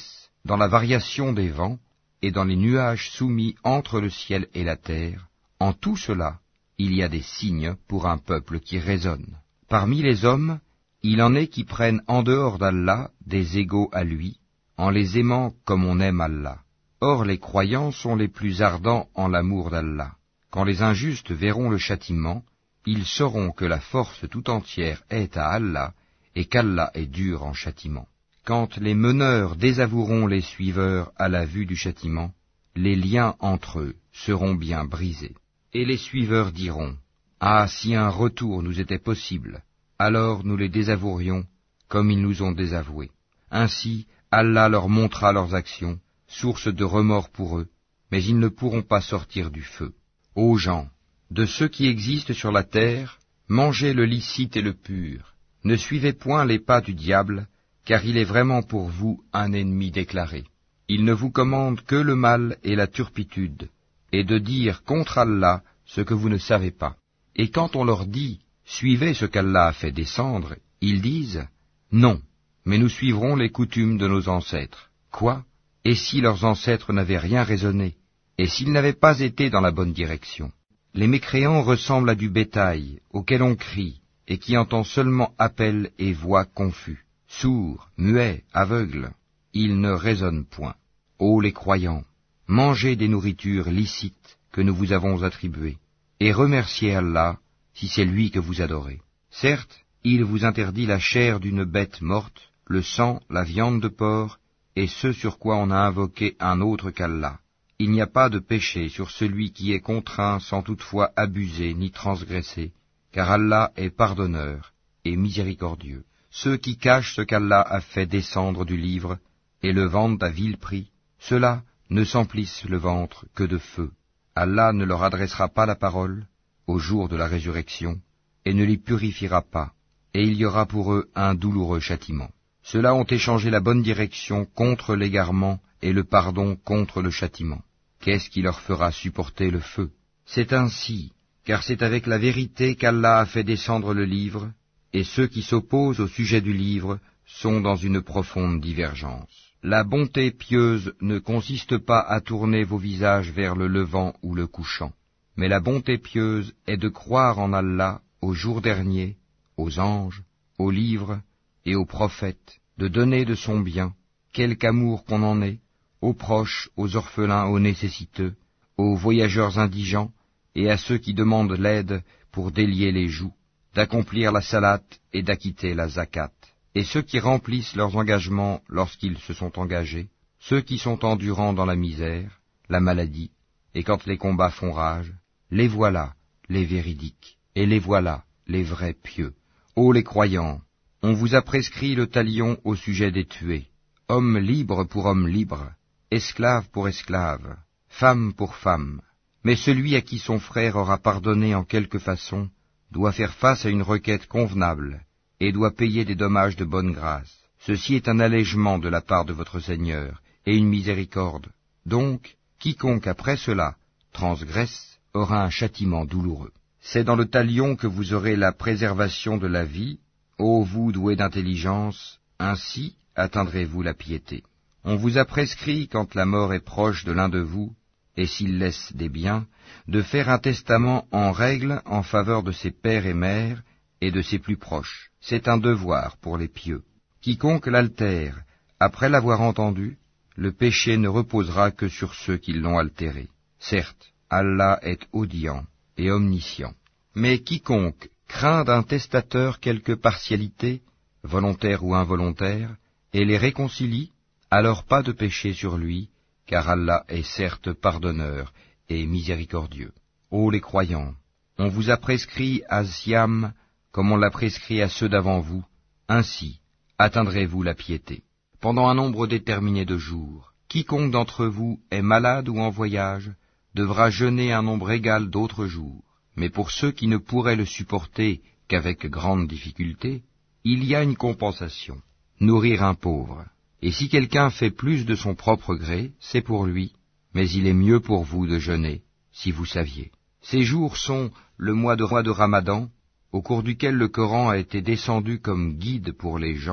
dans la variation des vents, et dans les nuages soumis entre le ciel et la terre, en tout cela, il y a des signes pour un peuple qui raisonne. Parmi les hommes, il en est qui prennent en dehors d'Allah des égaux à lui, en les aimant comme on aime Allah. Or les croyants sont les plus ardents en l'amour d'Allah. Quand les injustes verront le châtiment, ils sauront que la force tout entière est à Allah, et qu'Allah est dur en châtiment. Quand les meneurs désavoueront les suiveurs à la vue du châtiment, les liens entre eux seront bien brisés. Et les suiveurs diront, « Ah, si un retour nous était possible, alors nous les désavouerions comme ils nous ont désavoués. » Ainsi, Allah leur montrera leurs actions, source de remords pour eux, mais ils ne pourront pas sortir du feu. Ô gens, de ceux qui existent sur la terre, mangez le licite et le pur. Ne suivez point les pas du diable, car il est vraiment pour vous un ennemi déclaré. Il ne vous commande que le mal et la turpitude, et de dire contre Allah ce que vous ne savez pas. Et quand on leur dit « Suivez ce qu'Allah a fait descendre », ils disent « Non, mais nous suivrons les coutumes de nos ancêtres. » Quoi? Et si leurs ancêtres n'avaient rien raisonné, et s'ils n'avaient pas été dans la bonne direction? Les mécréants ressemblent à du bétail, auquel on crie, et qui entend seulement appel et voix confus. Sourds, muets, aveugles, ils ne raisonnent point. Ô les croyants, mangez des nourritures licites que nous vous avons attribuées, et remerciez Allah si c'est lui que vous adorez. Certes, il vous interdit la chair d'une bête morte, le sang, la viande de porc, et ce sur quoi on a invoqué un autre qu'Allah. Il n'y a pas de péché sur celui qui est contraint sans toutefois abuser ni transgresser, car Allah est pardonneur et miséricordieux. Ceux qui cachent ce qu'Allah a fait descendre du livre et le vendent à vil prix, ceux-là ne s'emplissent le ventre que de feu. Allah ne leur adressera pas la parole au jour de la résurrection et ne les purifiera pas, et il y aura pour eux un douloureux châtiment. Ceux-là ont échangé la bonne direction contre l'égarement et le pardon contre le châtiment. Qu'est-ce qui leur fera supporter le feu? C'est ainsi, car c'est avec la vérité qu'Allah a fait descendre le livre, et ceux qui s'opposent au sujet du livre sont dans une profonde divergence. La bonté pieuse ne consiste pas à tourner vos visages vers le levant ou le couchant, mais la bonté pieuse est de croire en Allah, au jour dernier, aux anges, aux livres et aux prophètes, de donner de son bien, quelque amour qu'on en ait, aux proches, aux orphelins, aux nécessiteux, aux voyageurs indigents et à ceux qui demandent l'aide pour délier les joues, d'accomplir la salate et d'acquitter la zakat, et ceux qui remplissent leurs engagements lorsqu'ils se sont engagés, ceux qui sont endurants dans la misère, la maladie, et quand les combats font rage, les voilà, les véridiques, et les voilà, les vrais pieux. Ô les croyants, on vous a prescrit le talion au sujet des tués, homme libre pour homme libre, esclave pour esclave, femme pour femme. Mais celui à qui son frère aura pardonné en quelque façon doit faire face à une requête convenable et doit payer des dommages de bonne grâce. Ceci est un allègement de la part de votre Seigneur et une miséricorde. Donc, quiconque après cela transgresse aura un châtiment douloureux. C'est dans le talion que vous aurez la préservation de la vie, ô vous doués d'intelligence, ainsi atteindrez-vous la piété. On vous a prescrit, quand la mort est proche de l'un de vous, et s'il laisse des biens, de faire un testament en règle en faveur de ses pères et mères et de ses plus proches. C'est un devoir pour les pieux. Quiconque l'altère, après l'avoir entendu, le péché ne reposera que sur ceux qui l'ont altéré. Certes, Allah est audient et omniscient. Mais quiconque craint d'un testateur quelque partialité, volontaire ou involontaire, et les réconcilie, alors pas de péché sur lui, car Allah est certes pardonneur et miséricordieux. Ô les croyants, on vous a prescrit à Siam comme on l'a prescrit à ceux d'avant vous, ainsi atteindrez-vous la piété. Pendant un nombre déterminé de jours, quiconque d'entre vous est malade ou en voyage devra jeûner un nombre égal d'autres jours. Mais pour ceux qui ne pourraient le supporter qu'avec grande difficulté, il y a une compensation, nourrir un pauvre. Et si quelqu'un fait plus de son propre gré, c'est pour lui, mais il est mieux pour vous de jeûner, si vous saviez. Ces jours sont le mois de Ramadan, au cours duquel le Coran a été descendu comme guide pour les gens,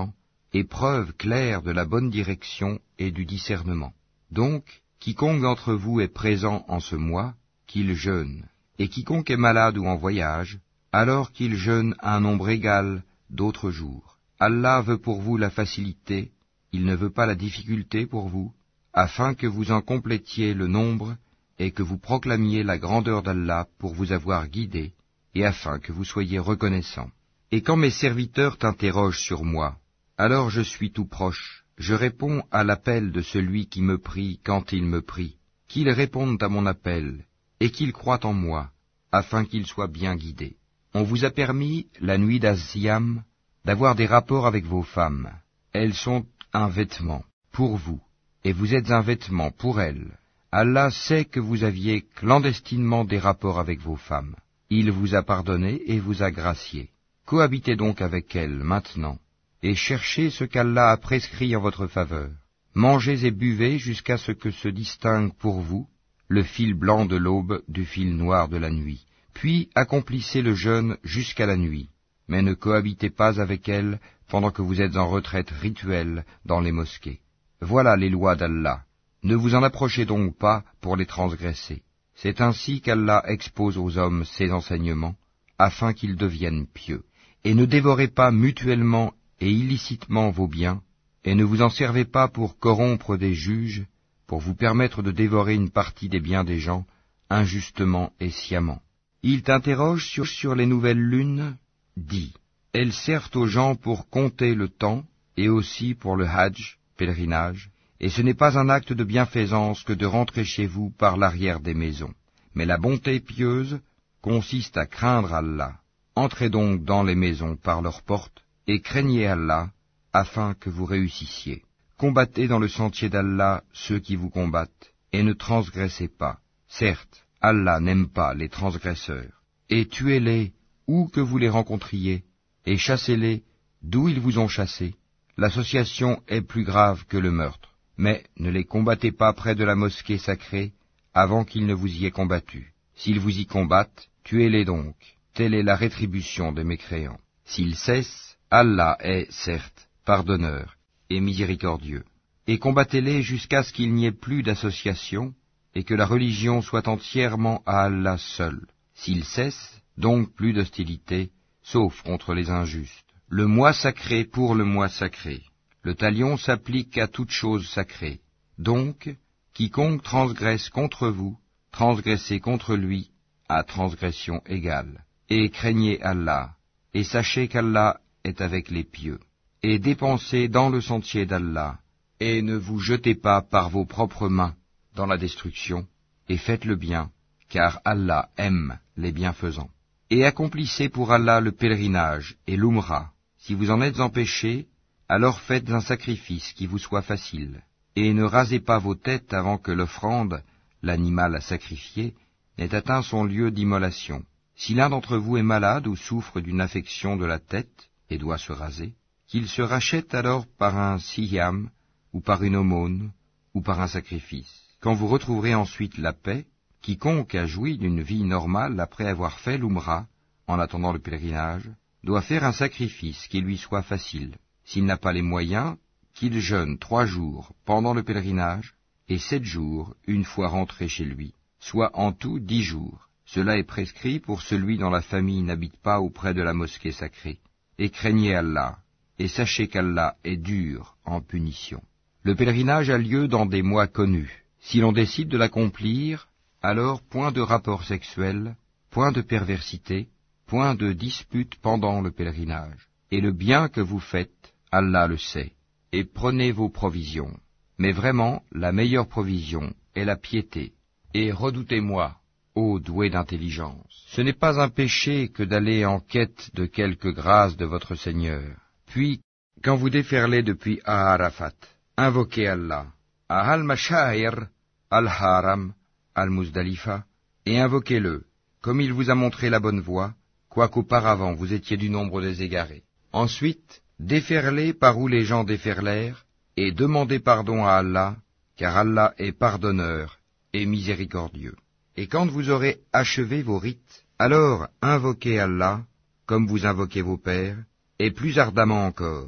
et preuve claire de la bonne direction et du discernement. Donc, quiconque d'entre vous est présent en ce mois, qu'il jeûne, et quiconque est malade ou en voyage, alors qu'il jeûne un nombre égal d'autres jours. Allah veut pour vous la facilité, il ne veut pas la difficulté pour vous, afin que vous en complétiez le nombre et que vous proclamiez la grandeur d'Allah pour vous avoir guidé, et afin que vous soyez reconnaissants. Et quand mes serviteurs t'interrogent sur moi, alors je suis tout proche, je réponds à l'appel de celui qui me prie quand il me prie, qu'ils répondent à mon appel, et qu'ils croient en moi, afin qu'ils soient bien guidés. On vous a permis, la nuit d'Asyam, d'avoir des rapports avec vos femmes. Elles sont un vêtement pour vous, et vous êtes un vêtement pour elles. Allah sait que vous aviez clandestinement des rapports avec vos femmes. Il vous a pardonné et vous a gracié. Cohabitez donc avec elles maintenant, et cherchez ce qu'Allah a prescrit en votre faveur. Mangez et buvez jusqu'à ce que se distingue pour vous le fil blanc de l'aube du fil noir de la nuit. Puis accomplissez le jeûne jusqu'à la nuit, mais ne cohabitez pas avec elles pendant que vous êtes en retraite rituelle dans les mosquées. Voilà les lois d'Allah. Ne vous en approchez donc pas pour les transgresser. C'est ainsi qu'Allah expose aux hommes ses enseignements, afin qu'ils deviennent pieux. Et ne dévorez pas mutuellement et illicitement vos biens, et ne vous en servez pas pour corrompre des juges, pour vous permettre de dévorer une partie des biens des gens, injustement et sciemment. Ils t'interrogent sur les nouvelles lunes. Dis, elles servent aux gens pour compter le temps, et aussi pour le hajj, pèlerinage, et ce n'est pas un acte de bienfaisance que de rentrer chez vous par l'arrière des maisons. Mais la bonté pieuse consiste à craindre Allah. Entrez donc dans les maisons par leurs portes, et craignez Allah, afin que vous réussissiez. Combattez dans le sentier d'Allah ceux qui vous combattent, et ne transgressez pas. Certes, Allah n'aime pas les transgresseurs. Et tuez-les où que vous les rencontriez, et chassez-les d'où ils vous ont chassés. L'association est plus grave que le meurtre. Mais ne les combattez pas près de la mosquée sacrée avant qu'ils ne vous y aient combattu. S'ils vous y combattent, tuez-les donc. Telle est la rétribution des mécréants. S'ils cessent, Allah est, certes, pardonneur et miséricordieux. Et combattez-les jusqu'à ce qu'il n'y ait plus d'association, et que la religion soit entièrement à Allah seul. S'ils cessent, donc plus d'hostilité, sauf contre les injustes. Le mois sacré pour le mois sacré. Le talion s'applique à toute chose sacrée. Donc, quiconque transgresse contre vous, transgressez contre lui, à transgression égale. Et craignez Allah, et sachez qu'Allah est avec les pieux. Et dépensez dans le sentier d'Allah, et ne vous jetez pas par vos propres mains dans la destruction, et faites le bien, car Allah aime les bienfaisants. Et accomplissez pour Allah le pèlerinage et l'Umra. Si vous en êtes empêchés, alors faites un sacrifice qui vous soit facile, et ne rasez pas vos têtes avant que l'offrande, l'animal à sacrifier, n'ait atteint son lieu d'immolation. Si l'un d'entre vous est malade ou souffre d'une affection de la tête et doit se raser, qu'il se rachète alors par un siyam, ou par une aumône, ou par un sacrifice. Quand vous retrouverez ensuite la paix, quiconque a joui d'une vie normale après avoir fait l'Umra, en attendant le pèlerinage, doit faire un sacrifice qui lui soit facile. S'il n'a pas les moyens, qu'il jeûne 3 jours pendant le pèlerinage, et 7 jours une fois rentré chez lui, soit en tout 10 jours. Cela est prescrit pour celui dont la famille n'habite pas auprès de la mosquée sacrée. Et craignez Allah, et sachez qu'Allah est dur en punition. Le pèlerinage a lieu dans des mois connus. Si l'on décide de l'accomplir, alors point de rapport sexuel, point de perversité, point de dispute pendant le pèlerinage. Et le bien que vous faites, Allah le sait. Et prenez vos provisions. Mais vraiment, la meilleure provision est la piété. Et redoutez-moi, ô doué d'intelligence. Ce n'est pas un péché que d'aller en quête de quelque grâce de votre Seigneur. Puis, quand vous déferlez depuis Arafat, invoquez Allah, à Al-Mashair, Al-Haram, Al-Muzdalifa, et invoquez-le, comme il vous a montré la bonne voie, quoiqu'auparavant vous étiez du nombre des égarés. Ensuite, déferlez par où les gens déferlèrent, et demandez pardon à Allah, car Allah est pardonneur et miséricordieux. Et quand vous aurez achevé vos rites, alors invoquez Allah, comme vous invoquez vos pères, et plus ardemment encore.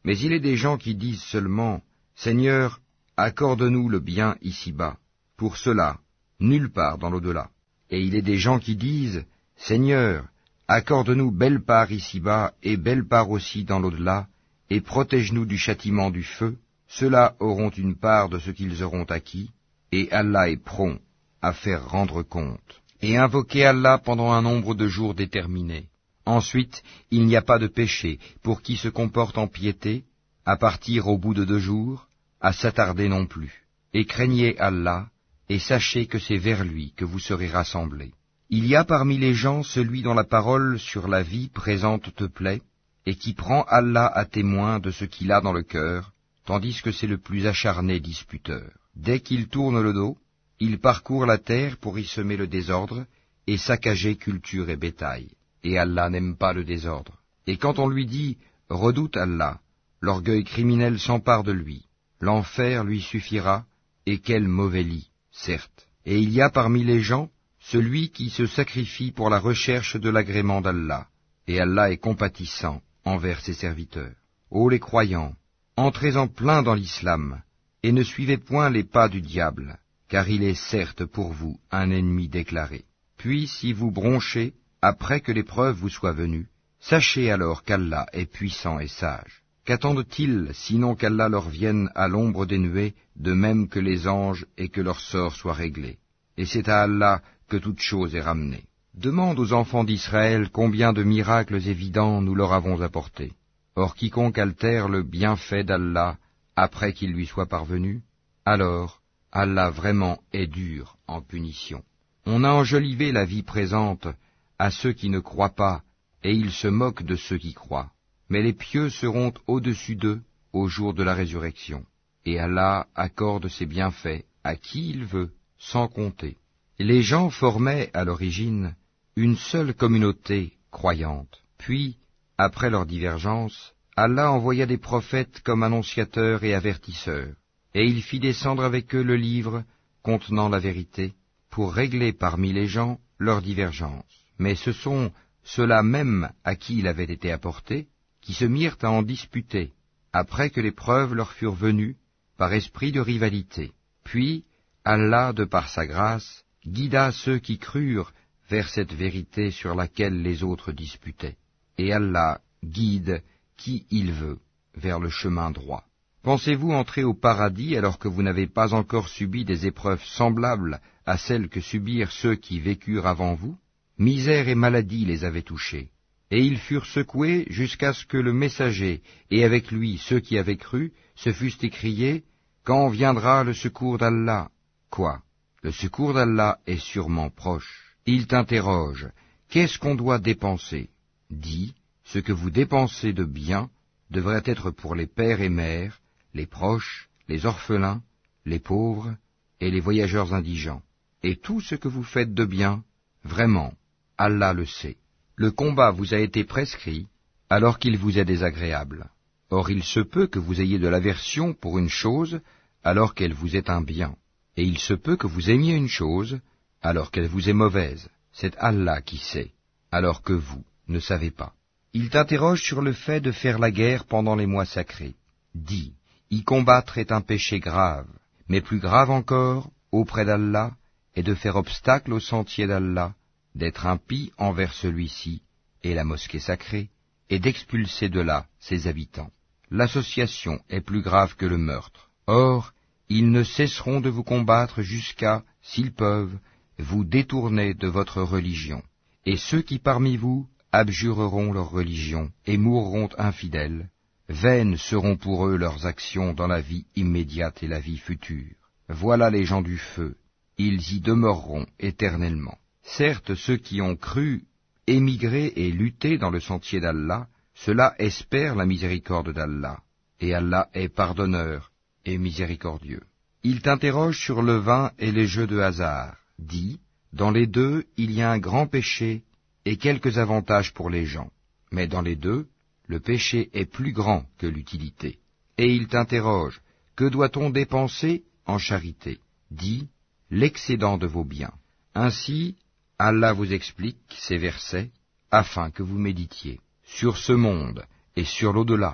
Mais il est des gens qui disent seulement, Seigneur, accorde-nous le bien ici-bas. Pour cela, nulle part dans l'au-delà. Et il est des gens qui disent, Seigneur, accorde-nous belle part ici-bas et belle part aussi dans l'au-delà, et protège-nous du châtiment du feu. Ceux-là auront une part de ce qu'ils auront acquis, et Allah est prompt à faire rendre compte. Et invoquez Allah pendant un nombre de jours déterminé. Ensuite, il n'y a pas de péché pour qui se comporte en piété, à partir au bout de 2 jours, à s'attarder non plus. Et craignez Allah, et sachez que c'est vers lui que vous serez rassemblés. Il y a parmi les gens celui dont la parole sur la vie présente te plaît, et qui prend Allah à témoin de ce qu'il a dans le cœur, tandis que c'est le plus acharné disputeur. Dès qu'il tourne le dos, il parcourt la terre pour y semer le désordre, et saccager culture et bétail. Et Allah n'aime pas le désordre. Et quand on lui dit « Redoute Allah », l'orgueil criminel s'empare de lui. L'enfer lui suffira, et quel mauvais lit, certes. Et il y a parmi les gens celui qui se sacrifie pour la recherche de l'agrément d'Allah, et Allah est compatissant envers ses serviteurs. Ô les croyants, entrez en plein dans l'islam, et ne suivez point les pas du diable, car il est certes pour vous un ennemi déclaré. Puis si vous bronchez, après que l'épreuve vous soit venue, sachez alors qu'Allah est puissant et sage. Qu'attendent-ils, sinon qu'Allah leur vienne à l'ombre des nuées, de même que les anges, et que leur sort soit réglé? Et c'est à Allah que toute chose est ramenée. Demande aux enfants d'Israël combien de miracles évidents nous leur avons apportés. Or quiconque altère le bienfait d'Allah après qu'il lui soit parvenu, alors Allah vraiment est dur en punition. On a enjolivé la vie présente à ceux qui ne croient pas, et ils se moquent de ceux qui croient. Mais les pieux seront au-dessus d'eux au jour de la résurrection. Et Allah accorde ses bienfaits à qui il veut, sans compter. Les gens formaient, à l'origine, une seule communauté croyante. Puis, après leur divergence, Allah envoya des prophètes comme annonciateurs et avertisseurs, et il fit descendre avec eux le livre contenant la vérité, pour régler parmi les gens leurs divergences. Mais ce sont ceux-là même à qui il avait été apporté, qui se mirent à en disputer, après que les preuves leur furent venues, par esprit de rivalité. Puis, Allah, de par sa grâce, guida ceux qui crurent vers cette vérité sur laquelle les autres disputaient. Et Allah guide qui il veut vers le chemin droit. Pensez-vous entrer au paradis alors que vous n'avez pas encore subi des épreuves semblables à celles que subirent ceux qui vécurent avant vous? Misère et maladie les avaient touchés, et ils furent secoués jusqu'à ce que le messager, et avec lui ceux qui avaient cru, se fussent écriés, « Quand viendra le secours d'Allah ?» Quoi? Le secours d'Allah est sûrement proche. Il t'interroge, « Qu'est-ce qu'on doit dépenser ?» Dis, « Ce que vous dépensez de bien devrait être pour les pères et mères, les proches, les orphelins, les pauvres et les voyageurs indigents. Et tout ce que vous faites de bien, vraiment, Allah le sait. Le combat vous a été prescrit alors qu'il vous est désagréable. Or il se peut que vous ayez de l'aversion pour une chose alors qu'elle vous est un bien. Et il se peut que vous aimiez une chose alors qu'elle vous est mauvaise. C'est Allah qui sait, alors que vous ne savez pas. Il t'interroge sur le fait de faire la guerre pendant les mois sacrés. Dis, y combattre est un péché grave, mais plus grave encore, auprès d'Allah, est de faire obstacle au sentier d'Allah, d'être impie envers celui-ci et la mosquée sacrée, et d'expulser de là ses habitants. L'association est plus grave que le meurtre. Or, ils ne cesseront de vous combattre jusqu'à, s'ils peuvent, vous détourner de votre religion. Et ceux qui parmi vous abjureront leur religion et mourront infidèles, vaines seront pour eux leurs actions dans la vie immédiate et la vie future. Voilà les gens du feu, ils y demeureront éternellement. Certes, ceux qui ont cru, émigré et lutté dans le sentier d'Allah, ceux-là espèrent la miséricorde d'Allah, et Allah est pardonneur et miséricordieux. Il t'interroge sur le vin et les jeux de hasard. Dis, dans les deux, il y a un grand péché et quelques avantages pour les gens. Mais dans les deux, le péché est plus grand que l'utilité. Et il t'interroge, que doit-on dépenser en charité? Dis, l'excédent de vos biens. Ainsi, Allah vous explique ces versets afin que vous méditiez sur ce monde et sur l'au-delà,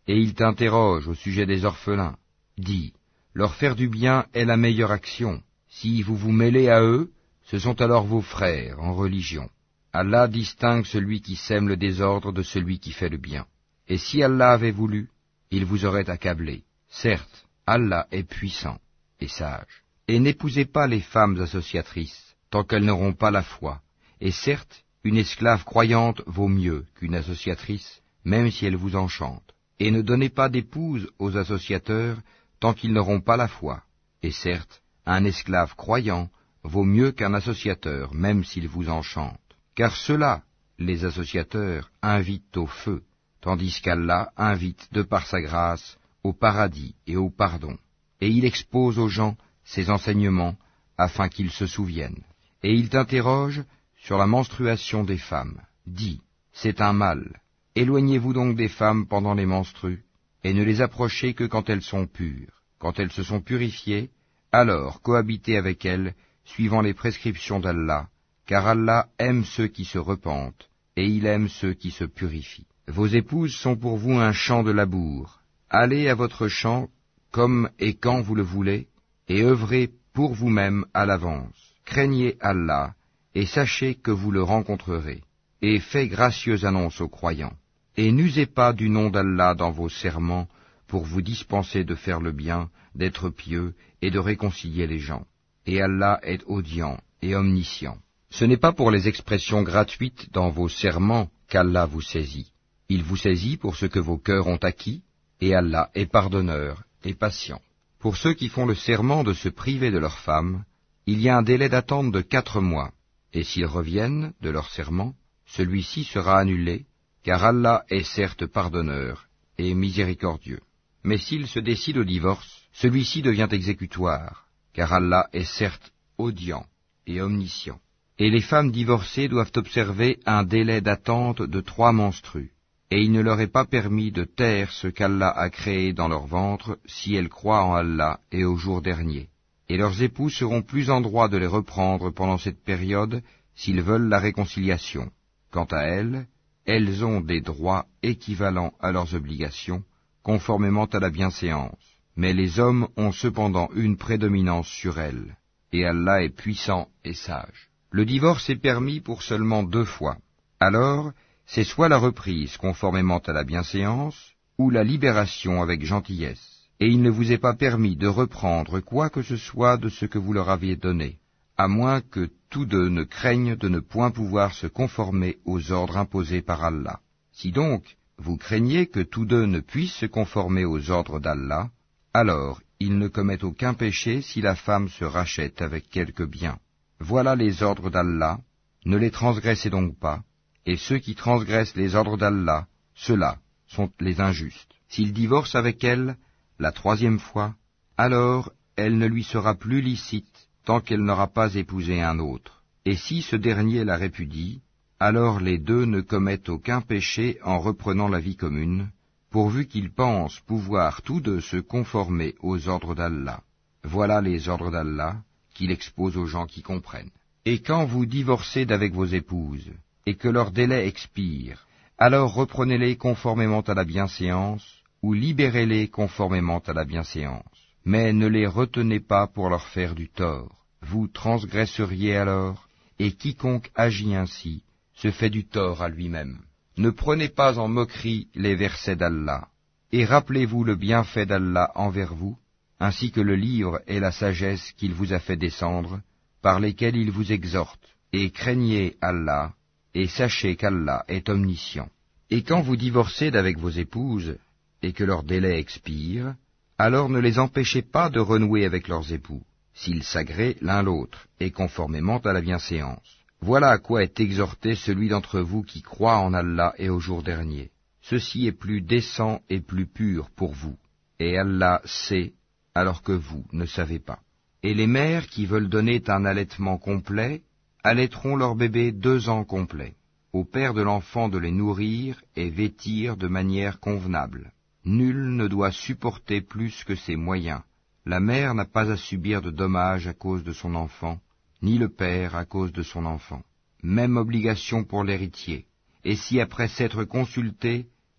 Et il t'interroge au sujet des orphelins. Dis, leur faire du bien est la meilleure action. Si vous vous mêlez à eux, ce sont alors vos frères en religion. Allah distingue celui qui sème le désordre de celui qui fait le bien. Et si Allah avait voulu, il vous aurait accablé. Certes, Allah est puissant et sage. Et n'épousez pas les femmes associatrices, tant qu'elles n'auront pas la foi. Et certes, une esclave croyante vaut mieux qu'une associatrice, même si elle vous enchante. Et ne donnez pas d'épouse aux associateurs, tant qu'ils n'auront pas la foi. Et certes, un esclave croyant vaut mieux qu'un associateur, même s'il vous enchante. Car ceux-là, les associateurs, invitent au feu, tandis qu'Allah invite de par sa grâce au paradis et au pardon. Et il expose aux gens ses enseignements afin qu'ils se souviennent. Et il t'interroge sur la menstruation des femmes. Dis, c'est un mal. Éloignez-vous donc des femmes pendant les menstrues, et ne les approchez que quand elles sont pures. Quand elles se sont purifiées, alors cohabitez avec elles, suivant les prescriptions d'Allah, car Allah aime ceux qui se repentent, et il aime ceux qui se purifient. Vos épouses sont pour vous un champ de labour. Allez à votre champ comme et quand vous le voulez, et œuvrez pour vous-même à l'avance. Craignez Allah, et sachez que vous le rencontrerez. Et faites gracieuse annonce aux croyants. Et n'usez pas du nom d'Allah dans vos serments, pour vous dispenser de faire le bien, d'être pieux et de réconcilier les gens. Et Allah est audient et omniscient. Ce n'est pas pour les expressions gratuites dans vos serments qu'Allah vous saisit. Il vous saisit pour ce que vos cœurs ont acquis, et Allah est pardonneur et patient. Pour ceux qui font le serment de se priver de leurs femmes, il y a un délai d'attente de 4 mois, et s'ils reviennent de leur serment, celui-ci sera annulé, car Allah est certes pardonneur et miséricordieux. Mais s'ils se décident au divorce, celui-ci devient exécutoire, car Allah est certes audient et omniscient. Et les femmes divorcées doivent observer un délai d'attente de 3 menstrues, et il ne leur est pas permis de taire ce qu'Allah a créé dans leur ventre si elles croient en Allah et au jour dernier. Et leurs époux seront plus en droit de les reprendre pendant cette période s'ils veulent la réconciliation. Quant à elles, elles ont des droits équivalents à leurs obligations, conformément à la bienséance. Mais les hommes ont cependant une prédominance sur elles, et Allah est puissant et sage. Le divorce est permis pour seulement 2 fois. Alors, c'est soit la reprise conformément à la bienséance, ou la libération avec gentillesse. Et il ne vous est pas permis de reprendre quoi que ce soit de ce que vous leur aviez donné, à moins que tous deux ne craignent de ne point pouvoir se conformer aux ordres imposés par Allah. Si donc vous craignez que tous deux ne puissent se conformer aux ordres d'Allah, alors ils ne commettent aucun péché si la femme se rachète avec quelque bien. Voilà les ordres d'Allah, ne les transgressez donc pas, et ceux qui transgressent les ordres d'Allah, ceux-là sont les injustes. S'il divorce avec elle la 3e fois, alors elle ne lui sera plus licite tant qu'elle n'aura pas épousé un autre. Et si ce dernier la répudie, alors les deux ne commettent aucun péché en reprenant la vie commune, pourvu qu'ils pensent pouvoir tous deux se conformer aux ordres d'Allah. Voilà les ordres d'Allah qu'il expose aux gens qui comprennent. Et quand vous divorcez d'avec vos épouses, et que leur délai expire, alors reprenez-les conformément à la bienséance, ou libérez-les conformément à la bienséance. Mais ne les retenez pas pour leur faire du tort. Vous transgresseriez alors, et quiconque agit ainsi se fait du tort à lui-même. Ne prenez pas en moquerie les versets d'Allah, et rappelez-vous le bienfait d'Allah envers vous, ainsi que le livre et la sagesse qu'il vous a fait descendre, par lesquels il vous exhorte, et craignez Allah, et sachez qu'Allah est omniscient. Et quand vous divorcez d'avec vos épouses, et que leur délai expire, alors ne les empêchez pas de renouer avec leurs époux, s'ils s'agréent l'un l'autre, et conformément à la bienséance. Voilà à quoi est exhorté celui d'entre vous qui croit en Allah et au jour dernier. Ceci est plus décent et plus pur pour vous, et Allah sait, alors que vous ne savez pas. Et les mères qui veulent donner un allaitement complet, allaiteront leur bébé 2 ans complets. Au père de l'enfant de les nourrir et vêtir de manière convenable. Nul ne doit supporter plus que ses moyens. La mère n'a pas à subir de dommages à cause de son enfant, ni le père à cause de son enfant. Même obligation pour l'héritier. Et si après s'être consulté,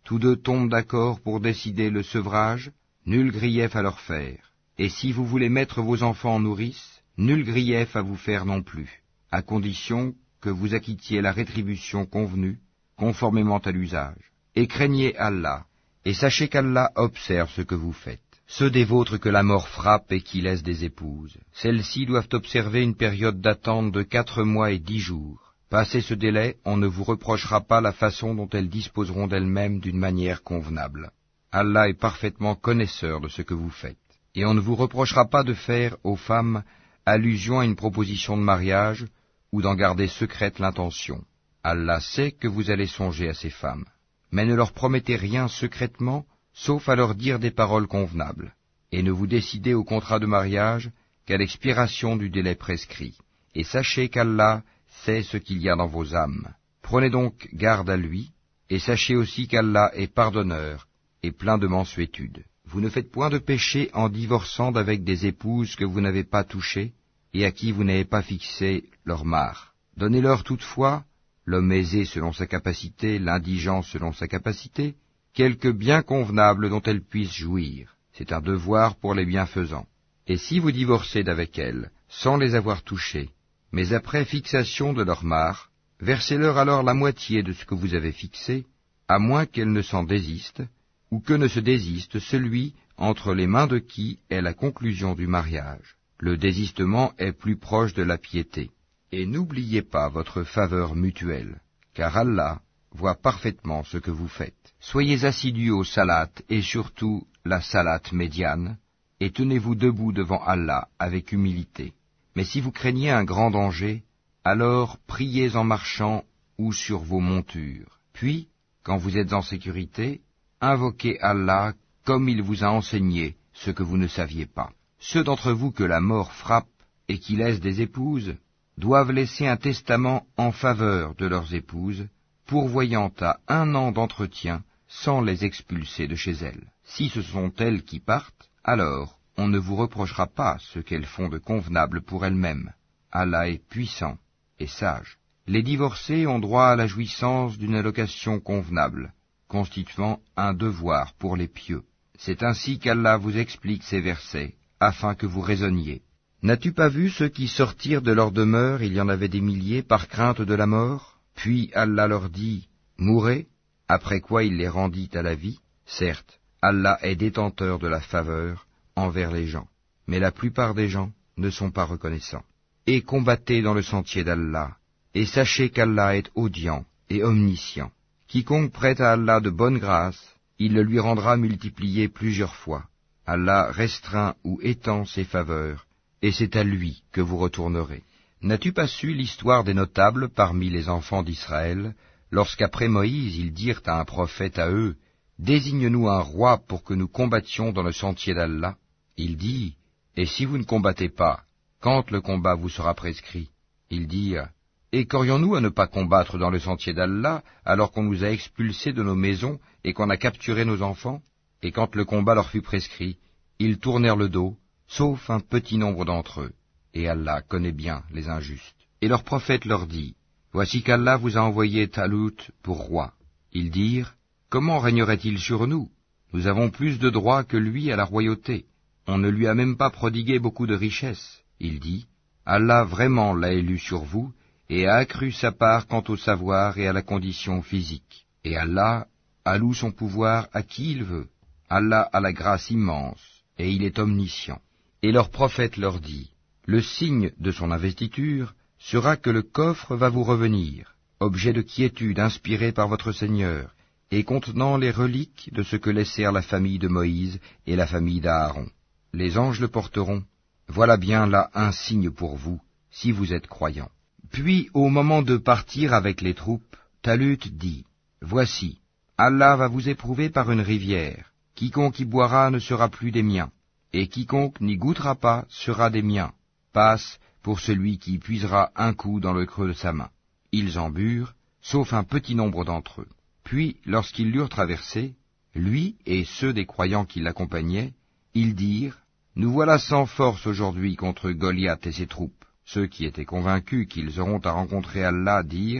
tous deux tombent d'accord pour décider le sevrage, nul grief à leur faire. Et si vous voulez mettre vos enfants en nourrice, nul grief à vous faire non plus, à condition que vous acquittiez la rétribution convenue, conformément à l'usage. Et craignez Allah, et sachez qu'Allah observe ce que vous faites. Ceux des vôtres que la mort frappe et qui laissent des épouses, celles-ci doivent observer une période d'attente de 4 mois et 10 jours. Passé ce délai, on ne vous reprochera pas la façon dont elles disposeront d'elles-mêmes d'une manière convenable. Allah est parfaitement connaisseur de ce que vous faites. Et on ne vous reprochera pas de faire aux femmes allusion à une proposition de mariage ou d'en garder secrète l'intention. Allah sait que vous allez songer à ces femmes. Mais ne leur promettez rien secrètement, sauf à leur dire des paroles convenables. Et ne vous décidez au contrat de mariage qu'à l'expiration du délai prescrit. Et sachez qu'Allah sait ce qu'il y a dans vos âmes. Prenez donc garde à lui, et sachez aussi qu'Allah est pardonneur et plein de mansuétude. Vous ne faites point de péché en divorçant d'avec des épouses que vous n'avez pas touchées et à qui vous n'avez pas fixé leur mare. Donnez-leur toutefois, l'homme aisé selon sa capacité, l'indigent selon sa capacité, quelque bien convenable dont elles puissent jouir. C'est un devoir pour les bienfaisants. Et si vous divorcez d'avec elles, sans les avoir touchées, mais après fixation de leur mare, versez-leur alors la moitié de ce que vous avez fixé, à moins qu'elles ne s'en désistent, ou que ne se désiste celui entre les mains de qui est la conclusion du mariage. Le désistement est plus proche de la piété. Et n'oubliez pas votre faveur mutuelle, car Allah voit parfaitement ce que vous faites. Soyez assidus au salat et surtout la salat médiane, et tenez-vous debout devant Allah avec humilité. Mais si vous craignez un grand danger, alors priez en marchant ou sur vos montures. Puis, quand vous êtes en sécurité, invoquez Allah comme il vous a enseigné ce que vous ne saviez pas. Ceux d'entre vous que la mort frappe et qui laissent des épouses, doivent laisser un testament en faveur de leurs épouses, pourvoyant à 1 an d'entretien sans les expulser de chez elles. Si ce sont elles qui partent, alors on ne vous reprochera pas ce qu'elles font de convenable pour elles-mêmes. Allah est puissant et sage. Les divorcés ont droit à la jouissance d'une allocation convenable, constituant un devoir pour les pieux. C'est ainsi qu'Allah vous explique ces versets, afin que vous raisonniez. N'as-tu pas vu ceux qui sortirent de leur demeure, il y en avait des milliers, par crainte de la mort? Puis Allah leur dit, mourez, après quoi il les rendit à la vie. Certes, Allah est détenteur de la faveur envers les gens, mais la plupart des gens ne sont pas reconnaissants. Et combattez dans le sentier d'Allah, et sachez qu'Allah est audient et omniscient. Quiconque prête à Allah de bonne grâce, il le lui rendra multiplié plusieurs fois. Allah restreint ou étend ses faveurs, et c'est à lui que vous retournerez. N'as-tu pas su l'histoire des notables parmi les enfants d'Israël, lorsqu'après Moïse ils dirent à un prophète à eux, « Désigne-nous un roi pour que nous combattions dans le sentier d'Allah » Il dit, « Et si vous ne combattez pas, quand le combat vous sera prescrit ?» Ils dirent, « Et qu'aurions-nous à ne pas combattre dans le sentier d'Allah, alors qu'on nous a expulsés de nos maisons et qu'on a capturé nos enfants ?» Et quand le combat leur fut prescrit, ils tournèrent le dos, sauf un petit nombre d'entre eux. Et Allah connaît bien les injustes. Et leur prophète leur dit, « Voici qu'Allah vous a envoyé Talut pour roi. » Ils dirent, « Comment régnerait-il sur nous? Nous avons plus de droits que lui à la royauté. On ne lui a même pas prodigué beaucoup de richesses. » Il dit, « Allah vraiment l'a élu sur vous, et a accru sa part quant au savoir et à la condition physique. Et Allah alloue son pouvoir à qui il veut. Allah a la grâce immense, et il est omniscient. » Et leur prophète leur dit, « Le signe de son investiture sera que le coffre va vous revenir, objet de quiétude inspiré par votre Seigneur, et contenant les reliques de ce que laissèrent la famille de Moïse et la famille d'Aaron. Les anges le porteront. Voilà bien là un signe pour vous, si vous êtes croyants. » Puis, au moment de partir avec les troupes, Talut dit, « Voici, Allah va vous éprouver par une rivière. Quiconque y boira ne sera plus des miens, et quiconque n'y goûtera pas sera des miens. Passe pour celui qui puisera un coup dans le creux de sa main. » Ils en burent, sauf un petit nombre d'entre eux. Puis, lorsqu'ils l'eurent traversé, lui et ceux des croyants qui l'accompagnaient, ils dirent, « Nous voilà sans force aujourd'hui contre Goliath et ses troupes. » Ceux qui étaient convaincus qu'ils auront à rencontrer Allah dirent, «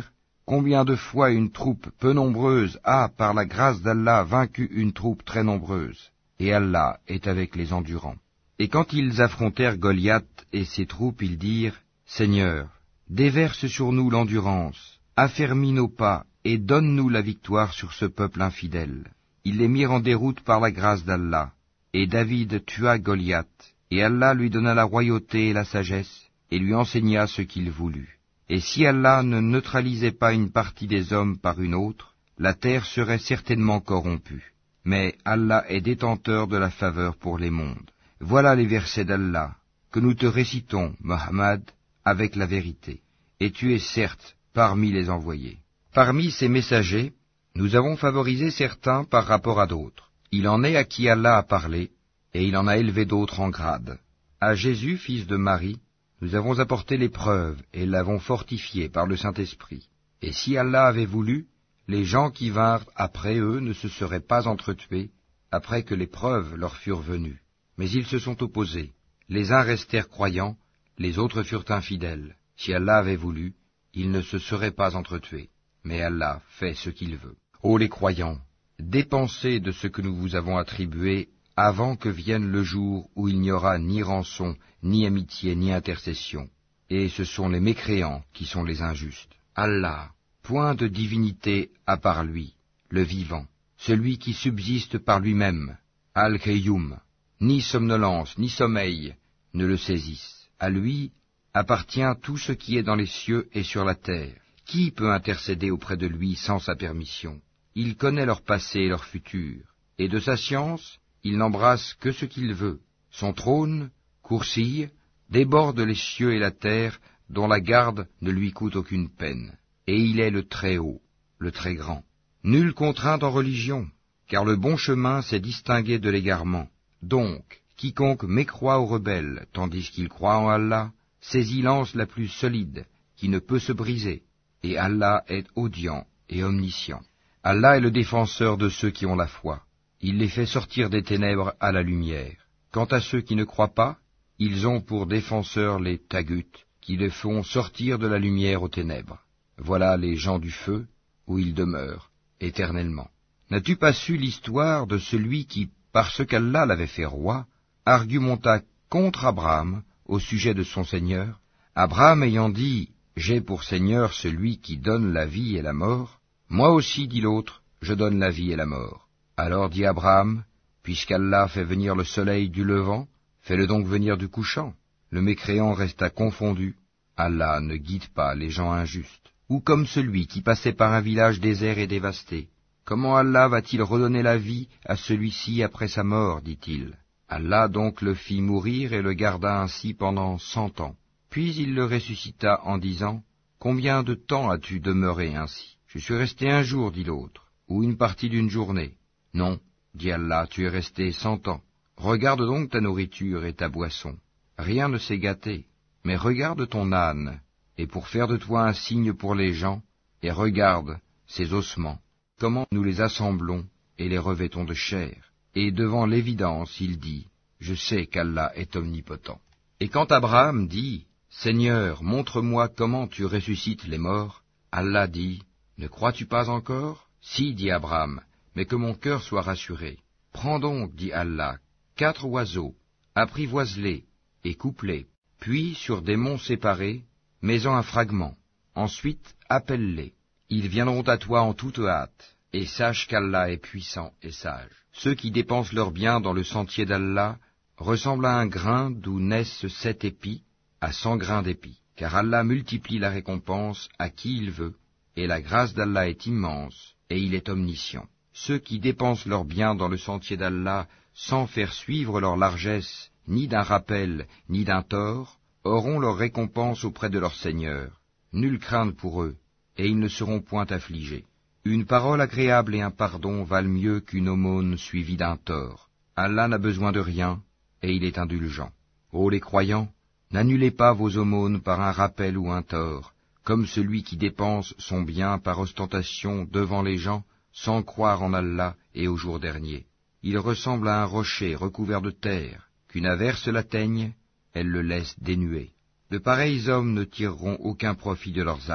Combien de fois une troupe peu nombreuse a, par la grâce d'Allah, vaincu une troupe très nombreuse, et Allah est avec les endurants. Et quand ils affrontèrent Goliath et ses troupes, ils dirent, Seigneur, déverse sur nous l'endurance, affermis nos pas, et donne-nous la victoire sur ce peuple infidèle. Ils les mirent en déroute par la grâce d'Allah, et David tua Goliath, et Allah lui donna la royauté et la sagesse, et lui enseigna ce qu'il voulut. Et si Allah ne neutralisait pas une partie des hommes par une autre, la terre serait certainement corrompue. Mais Allah est détenteur de la faveur pour les mondes. Voilà les versets d'Allah, que nous te récitons, Mohammed, avec la vérité. Et tu es certes parmi les envoyés. Parmi ces messagers, nous avons favorisé certains par rapport à d'autres. Il en est à qui Allah a parlé, et il en a élevé d'autres en grade. À Jésus, fils de Marie, nous avons apporté l'épreuve et l'avons fortifié par le Saint-Esprit. Et si Allah avait voulu, les gens qui vinrent après eux ne se seraient pas entretués, après que l'épreuve leur furent venue. Mais ils se sont opposés. Les uns restèrent croyants, les autres furent infidèles. Si Allah avait voulu, ils ne se seraient pas entretués. Mais Allah fait ce qu'il veut. Ô les croyants, dépensez de ce que nous vous avons attribué avant que vienne le jour où il n'y aura ni rançon, ni amitié, ni intercession. Et ce sont les mécréants qui sont les injustes. Allah, point de divinité à part lui, le vivant, celui qui subsiste par lui-même, Al-Qayyum, ni somnolence, ni sommeil ne le saisissent. À lui appartient tout ce qui est dans les cieux et sur la terre. Qui peut intercéder auprès de lui sans sa permission? Il connaît leur passé et leur futur, et de sa science, il n'embrasse que ce qu'il veut. Son trône, Kursi, déborde les cieux et la terre, dont la garde ne lui coûte aucune peine. Et il est le Très-Haut, le Très-Grand. Nulle contrainte en religion, car le bon chemin s'est distingué de l'égarement. Donc, quiconque mécroit aux rebelles, tandis qu'il croit en Allah, saisit l'anse la plus solide, qui ne peut se briser, et Allah est audient et omniscient. Allah est le défenseur de ceux qui ont la foi. Il les fait sortir des ténèbres à la lumière. Quant à ceux qui ne croient pas, ils ont pour défenseurs les taghut, qui les font sortir de la lumière aux ténèbres. Voilà les gens du feu, où ils demeurent, éternellement. N'as-tu pas su l'histoire de celui qui, parce qu'Allah l'avait fait roi, argumenta contre Abraham au sujet de son Seigneur? Abraham ayant dit, « J'ai pour Seigneur celui qui donne la vie et la mort », moi aussi, dit l'autre, je donne la vie et la mort. Alors dit Abraham, puisqu'Allah fait venir le soleil du levant, fais-le donc venir du couchant. Le mécréant resta confondu. Allah ne guide pas les gens injustes. Ou comme celui qui passait par un village désert et dévasté. Comment Allah va-t-il redonner la vie à celui-ci après sa mort, dit-il. Allah donc le fit mourir et le garda ainsi pendant 100 ans. Puis il le ressuscita en disant, combien de temps as-tu demeuré ainsi? Je suis resté un jour, dit l'autre, ou une partie d'une journée. Non, dit Allah, tu es resté 100 ans. Regarde donc ta nourriture et ta boisson. Rien ne s'est gâté, mais regarde ton âne, et pour faire de toi un signe pour les gens, et regarde ses ossements, comment nous les assemblons et les revêtons de chair. Et devant l'évidence, il dit, je sais qu'Allah est omnipotent. Et quand Abraham dit, Seigneur, montre-moi comment tu ressuscites les morts, Allah dit, ne crois-tu pas encore? Si, dit Abraham, mais que mon cœur soit rassuré. Prends donc, dit Allah, 4 oiseaux, apprivoise-les et coupe-les, puis sur des monts séparés, mets-en un fragment. Ensuite, appelle-les. Ils viendront à toi en toute hâte, et sache qu'Allah est puissant et sage. Ceux qui dépensent leurs biens dans le sentier d'Allah ressemblent à un grain d'où naissent 7 épis, à 100 grains d'épis. Car Allah multiplie la récompense à qui il veut, et la grâce d'Allah est immense, et il est omniscient. Ceux qui dépensent leurs biens dans le sentier d'Allah sans faire suivre leur largesse, ni d'un rappel, ni d'un tort, auront leur récompense auprès de leur Seigneur. Nulle crainte pour eux, et ils ne seront point affligés. Une parole agréable et un pardon valent mieux qu'une aumône suivie d'un tort. Allah n'a besoin de rien, et il est indulgent. Ô les croyants, n'annulez pas vos aumônes par un rappel ou un tort, comme celui qui dépense son bien par ostentation devant les gens, sans croire en Allah et au jour dernier. Il ressemble à un rocher recouvert de terre, qu'une averse l'atteigne, elle le laisse dénué. De pareils hommes ne tireront aucun profit de leurs actes,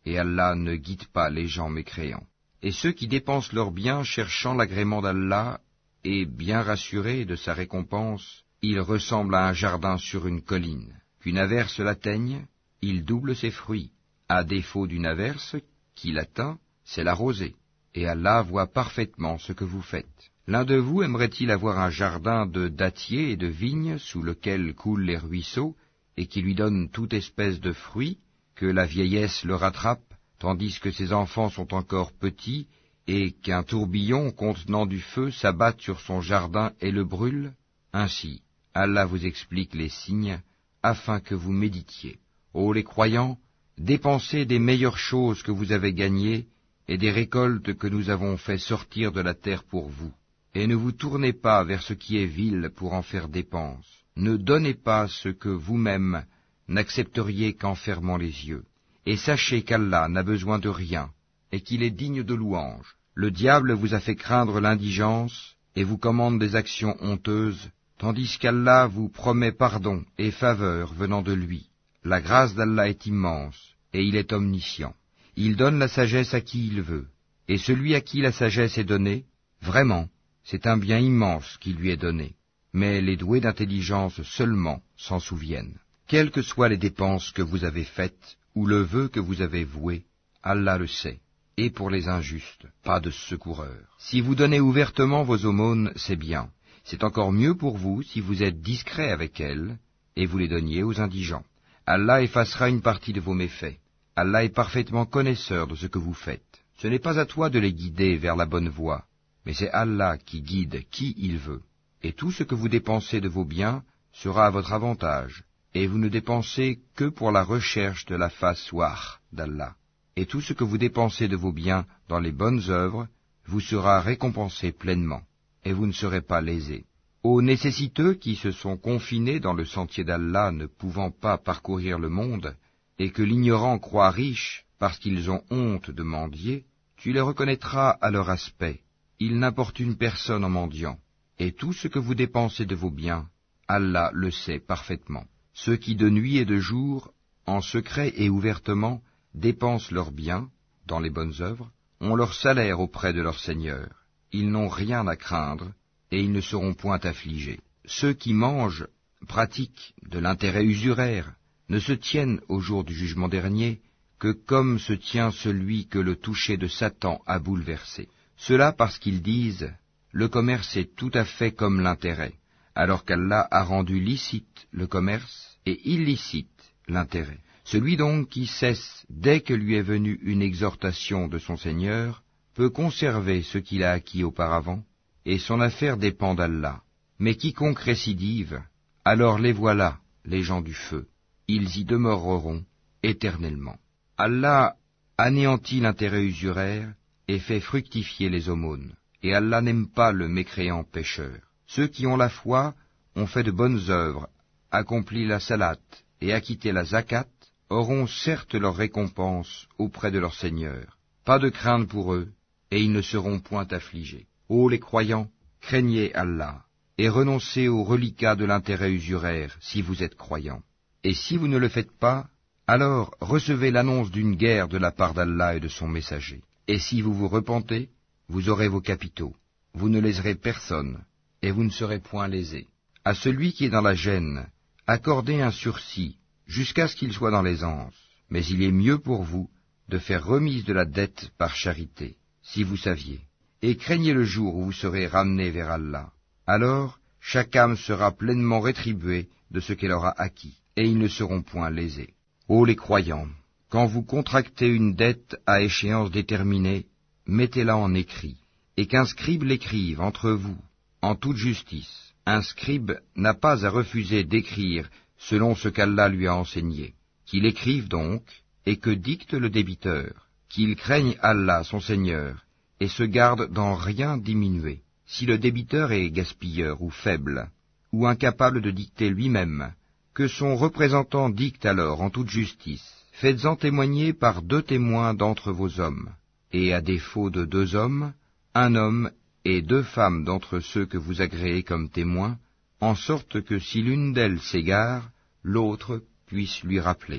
et Allah ne guide pas les gens mécréants. Et ceux qui dépensent leurs biens cherchant l'agrément d'Allah, et bien rassurés de sa récompense, ils ressemblent à un jardin sur une colline. Qu'une averse l'atteigne, il double ses fruits. À défaut d'une averse qui l'atteint, c'est la rosée. Et Allah voit parfaitement ce que vous faites. L'un de vous aimerait-il avoir un jardin de dattiers et de vignes sous lequel coulent les ruisseaux, et qui lui donne toute espèce de fruits, que la vieillesse le rattrape, tandis que ses enfants sont encore petits, et qu'un tourbillon contenant du feu s'abatte sur son jardin et le brûle? Ainsi, Allah vous explique les signes, afin que vous méditiez. Ô les croyants, dépensez des meilleures choses que vous avez gagnées, et des récoltes que nous avons fait sortir de la terre pour vous. Et ne vous tournez pas vers ce qui est vil pour en faire dépense. Ne donnez pas ce que vous-même n'accepteriez qu'en fermant les yeux. Et sachez qu'Allah n'a besoin de rien, et qu'il est digne de louange. Le diable vous a fait craindre l'indigence, et vous commande des actions honteuses, tandis qu'Allah vous promet pardon et faveur venant de lui. La grâce d'Allah est immense, et il est omniscient. Il donne la sagesse à qui il veut, et celui à qui la sagesse est donnée, vraiment, c'est un bien immense qui lui est donné. Mais les doués d'intelligence seulement s'en souviennent. Quelles que soient les dépenses que vous avez faites, ou le vœu que vous avez voué, Allah le sait. Et pour les injustes, pas de secoureur. Si vous donnez ouvertement vos aumônes, c'est bien. C'est encore mieux pour vous si vous êtes discret avec elles, et vous les donniez aux indigents. Allah effacera une partie de vos méfaits. Allah est parfaitement connaisseur de ce que vous faites. Ce n'est pas à toi de les guider vers la bonne voie, mais c'est Allah qui guide qui il veut. Et tout ce que vous dépensez de vos biens sera à votre avantage, et vous ne dépensez que pour la recherche de la face wah d'Allah. Et tout ce que vous dépensez de vos biens dans les bonnes œuvres vous sera récompensé pleinement, et vous ne serez pas lésés. Aux nécessiteux qui se sont confinés dans le sentier d'Allah ne pouvant pas parcourir le monde, et que l'ignorant croit riche parce qu'ils ont honte de mendier, tu les reconnaîtras à leur aspect. Ils n'importunent personne en mendiant. Et tout ce que vous dépensez de vos biens, Allah le sait parfaitement. Ceux qui de nuit et de jour, en secret et ouvertement, dépensent leurs biens, dans les bonnes œuvres, ont leur salaire auprès de leur Seigneur. Ils n'ont rien à craindre, et ils ne seront point affligés. Ceux qui mangent, pratiquent de l'intérêt usuraire, ne se tiennent au jour du jugement dernier que comme se tient celui que le toucher de Satan a bouleversé. Cela parce qu'ils disent « Le commerce est tout à fait comme l'intérêt », alors qu'Allah a rendu licite le commerce et illicite l'intérêt. Celui donc qui cesse dès que lui est venue une exhortation de son Seigneur peut conserver ce qu'il a acquis auparavant, et son affaire dépend d'Allah. Mais quiconque récidive, alors les voilà, les gens du feu. Ils y demeureront éternellement. Allah anéantit l'intérêt usuraire et fait fructifier les aumônes. Et Allah n'aime pas le mécréant pécheur. Ceux qui ont la foi ont fait de bonnes œuvres, accompli la salat et acquitté la zakat, auront certes leur récompense auprès de leur Seigneur. Pas de crainte pour eux, et ils ne seront point affligés. Ô les croyants, craignez Allah, et renoncez aux reliquats de l'intérêt usuraire, si vous êtes croyants. Et si vous ne le faites pas, alors recevez l'annonce d'une guerre de la part d'Allah et de son messager. Et si vous vous repentez, vous aurez vos capitaux. Vous ne léserez personne, et vous ne serez point lésés. À celui qui est dans la gêne, accordez un sursis, jusqu'à ce qu'il soit dans l'aisance. Mais il est mieux pour vous de faire remise de la dette par charité, si vous saviez. Et craignez le jour où vous serez ramenés vers Allah. Alors, chaque âme sera pleinement rétribuée de ce qu'elle aura acquis, et ils ne seront point lésés. Ô les croyants, quand vous contractez une dette à échéance déterminée, mettez-la en écrit, et qu'un scribe l'écrive entre vous, en toute justice. Un scribe n'a pas à refuser d'écrire selon ce qu'Allah lui a enseigné. Qu'il écrive donc, et que dicte le débiteur, qu'il craigne Allah son Seigneur, et se garde d'en rien diminuer. Si le débiteur est gaspilleur ou faible, ou incapable de dicter lui-même, que son représentant dicte alors en toute justice. Faites-en témoigner par 2 témoins d'entre vos hommes, et à défaut de 2 hommes, 1 homme et 2 femmes d'entre ceux que vous agréez comme témoins, en sorte que si l'une d'elles s'égare, l'autre puisse lui rappeler.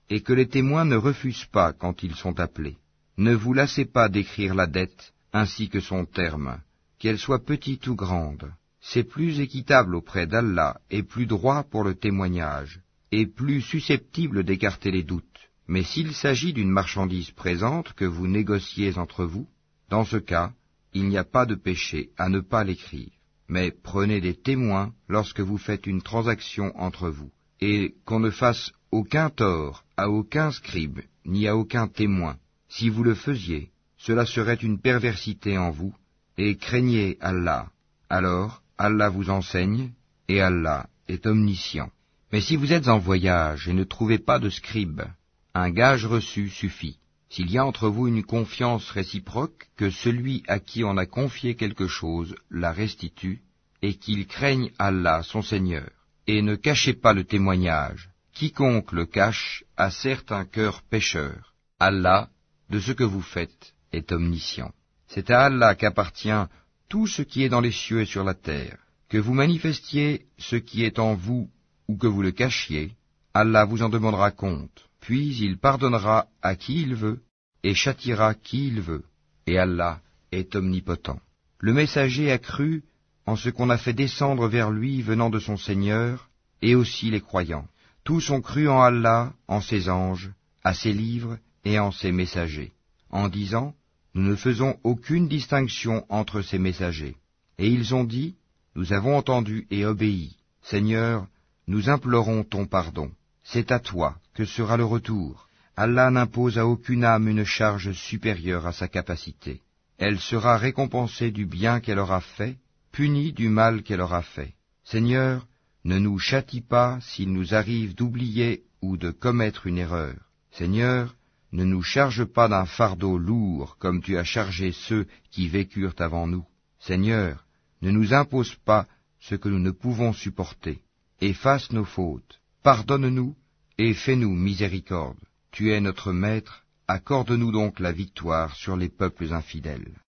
et que les témoins ne refusent pas quand ils sont appelés. Ne vous lassez pas d'écrire la dette, ainsi que son terme, qu'elle soit petite ou grande. C'est plus équitable auprès d'Allah et plus droit pour le témoignage, et plus susceptible d'écarter les doutes. Mais s'il s'agit d'une marchandise présente que vous négociez entre vous, dans ce cas, il n'y a pas de péché à ne pas l'écrire. Mais prenez des témoins lorsque vous faites une transaction entre vous, et qu'on ne fasse aucun tort à aucun scribe, ni à aucun témoin. Si vous le faisiez, cela serait une perversité en vous, et craignez Allah. Alors, Allah vous enseigne, et Allah est omniscient. Mais si vous êtes en voyage et ne trouvez pas de scribe, un gage reçu suffit. S'il y a entre vous une confiance réciproque, que celui à qui on a confié quelque chose la restitue, et qu'il craigne Allah son Seigneur. Et ne cachez pas le témoignage. Quiconque le cache a certes un cœur pécheur. Allah, de ce que vous faites, est omniscient. C'est à Allah qu'appartient tout ce qui est dans les cieux et sur la terre. Que vous manifestiez ce qui est en vous ou que vous le cachiez, Allah vous en demandera compte. Puis il pardonnera à qui il veut et châtiera qui il veut. Et Allah est omnipotent. Le messager a cru en ce qu'on a fait descendre vers lui venant de son Seigneur, et aussi les croyants. Tous ont cru en Allah, en ses anges, à ses livres et en ses messagers, en disant, nous ne faisons aucune distinction entre ces messagers. Et ils ont dit, nous avons entendu et obéi. Seigneur, nous implorons ton pardon. C'est à toi que sera le retour. Allah n'impose à aucune âme une charge supérieure à sa capacité. Elle sera récompensée du bien qu'elle aura fait, punie du mal qu'elle aura fait. Seigneur, ne nous châtie pas s'il nous arrive d'oublier ou de commettre une erreur. Seigneur, ne nous charge pas d'un fardeau lourd comme tu as chargé ceux qui vécurent avant nous. Seigneur, ne nous impose pas ce que nous ne pouvons supporter. Efface nos fautes, pardonne-nous et fais-nous miséricorde. Tu es notre Maître, accorde-nous donc la victoire sur les peuples infidèles.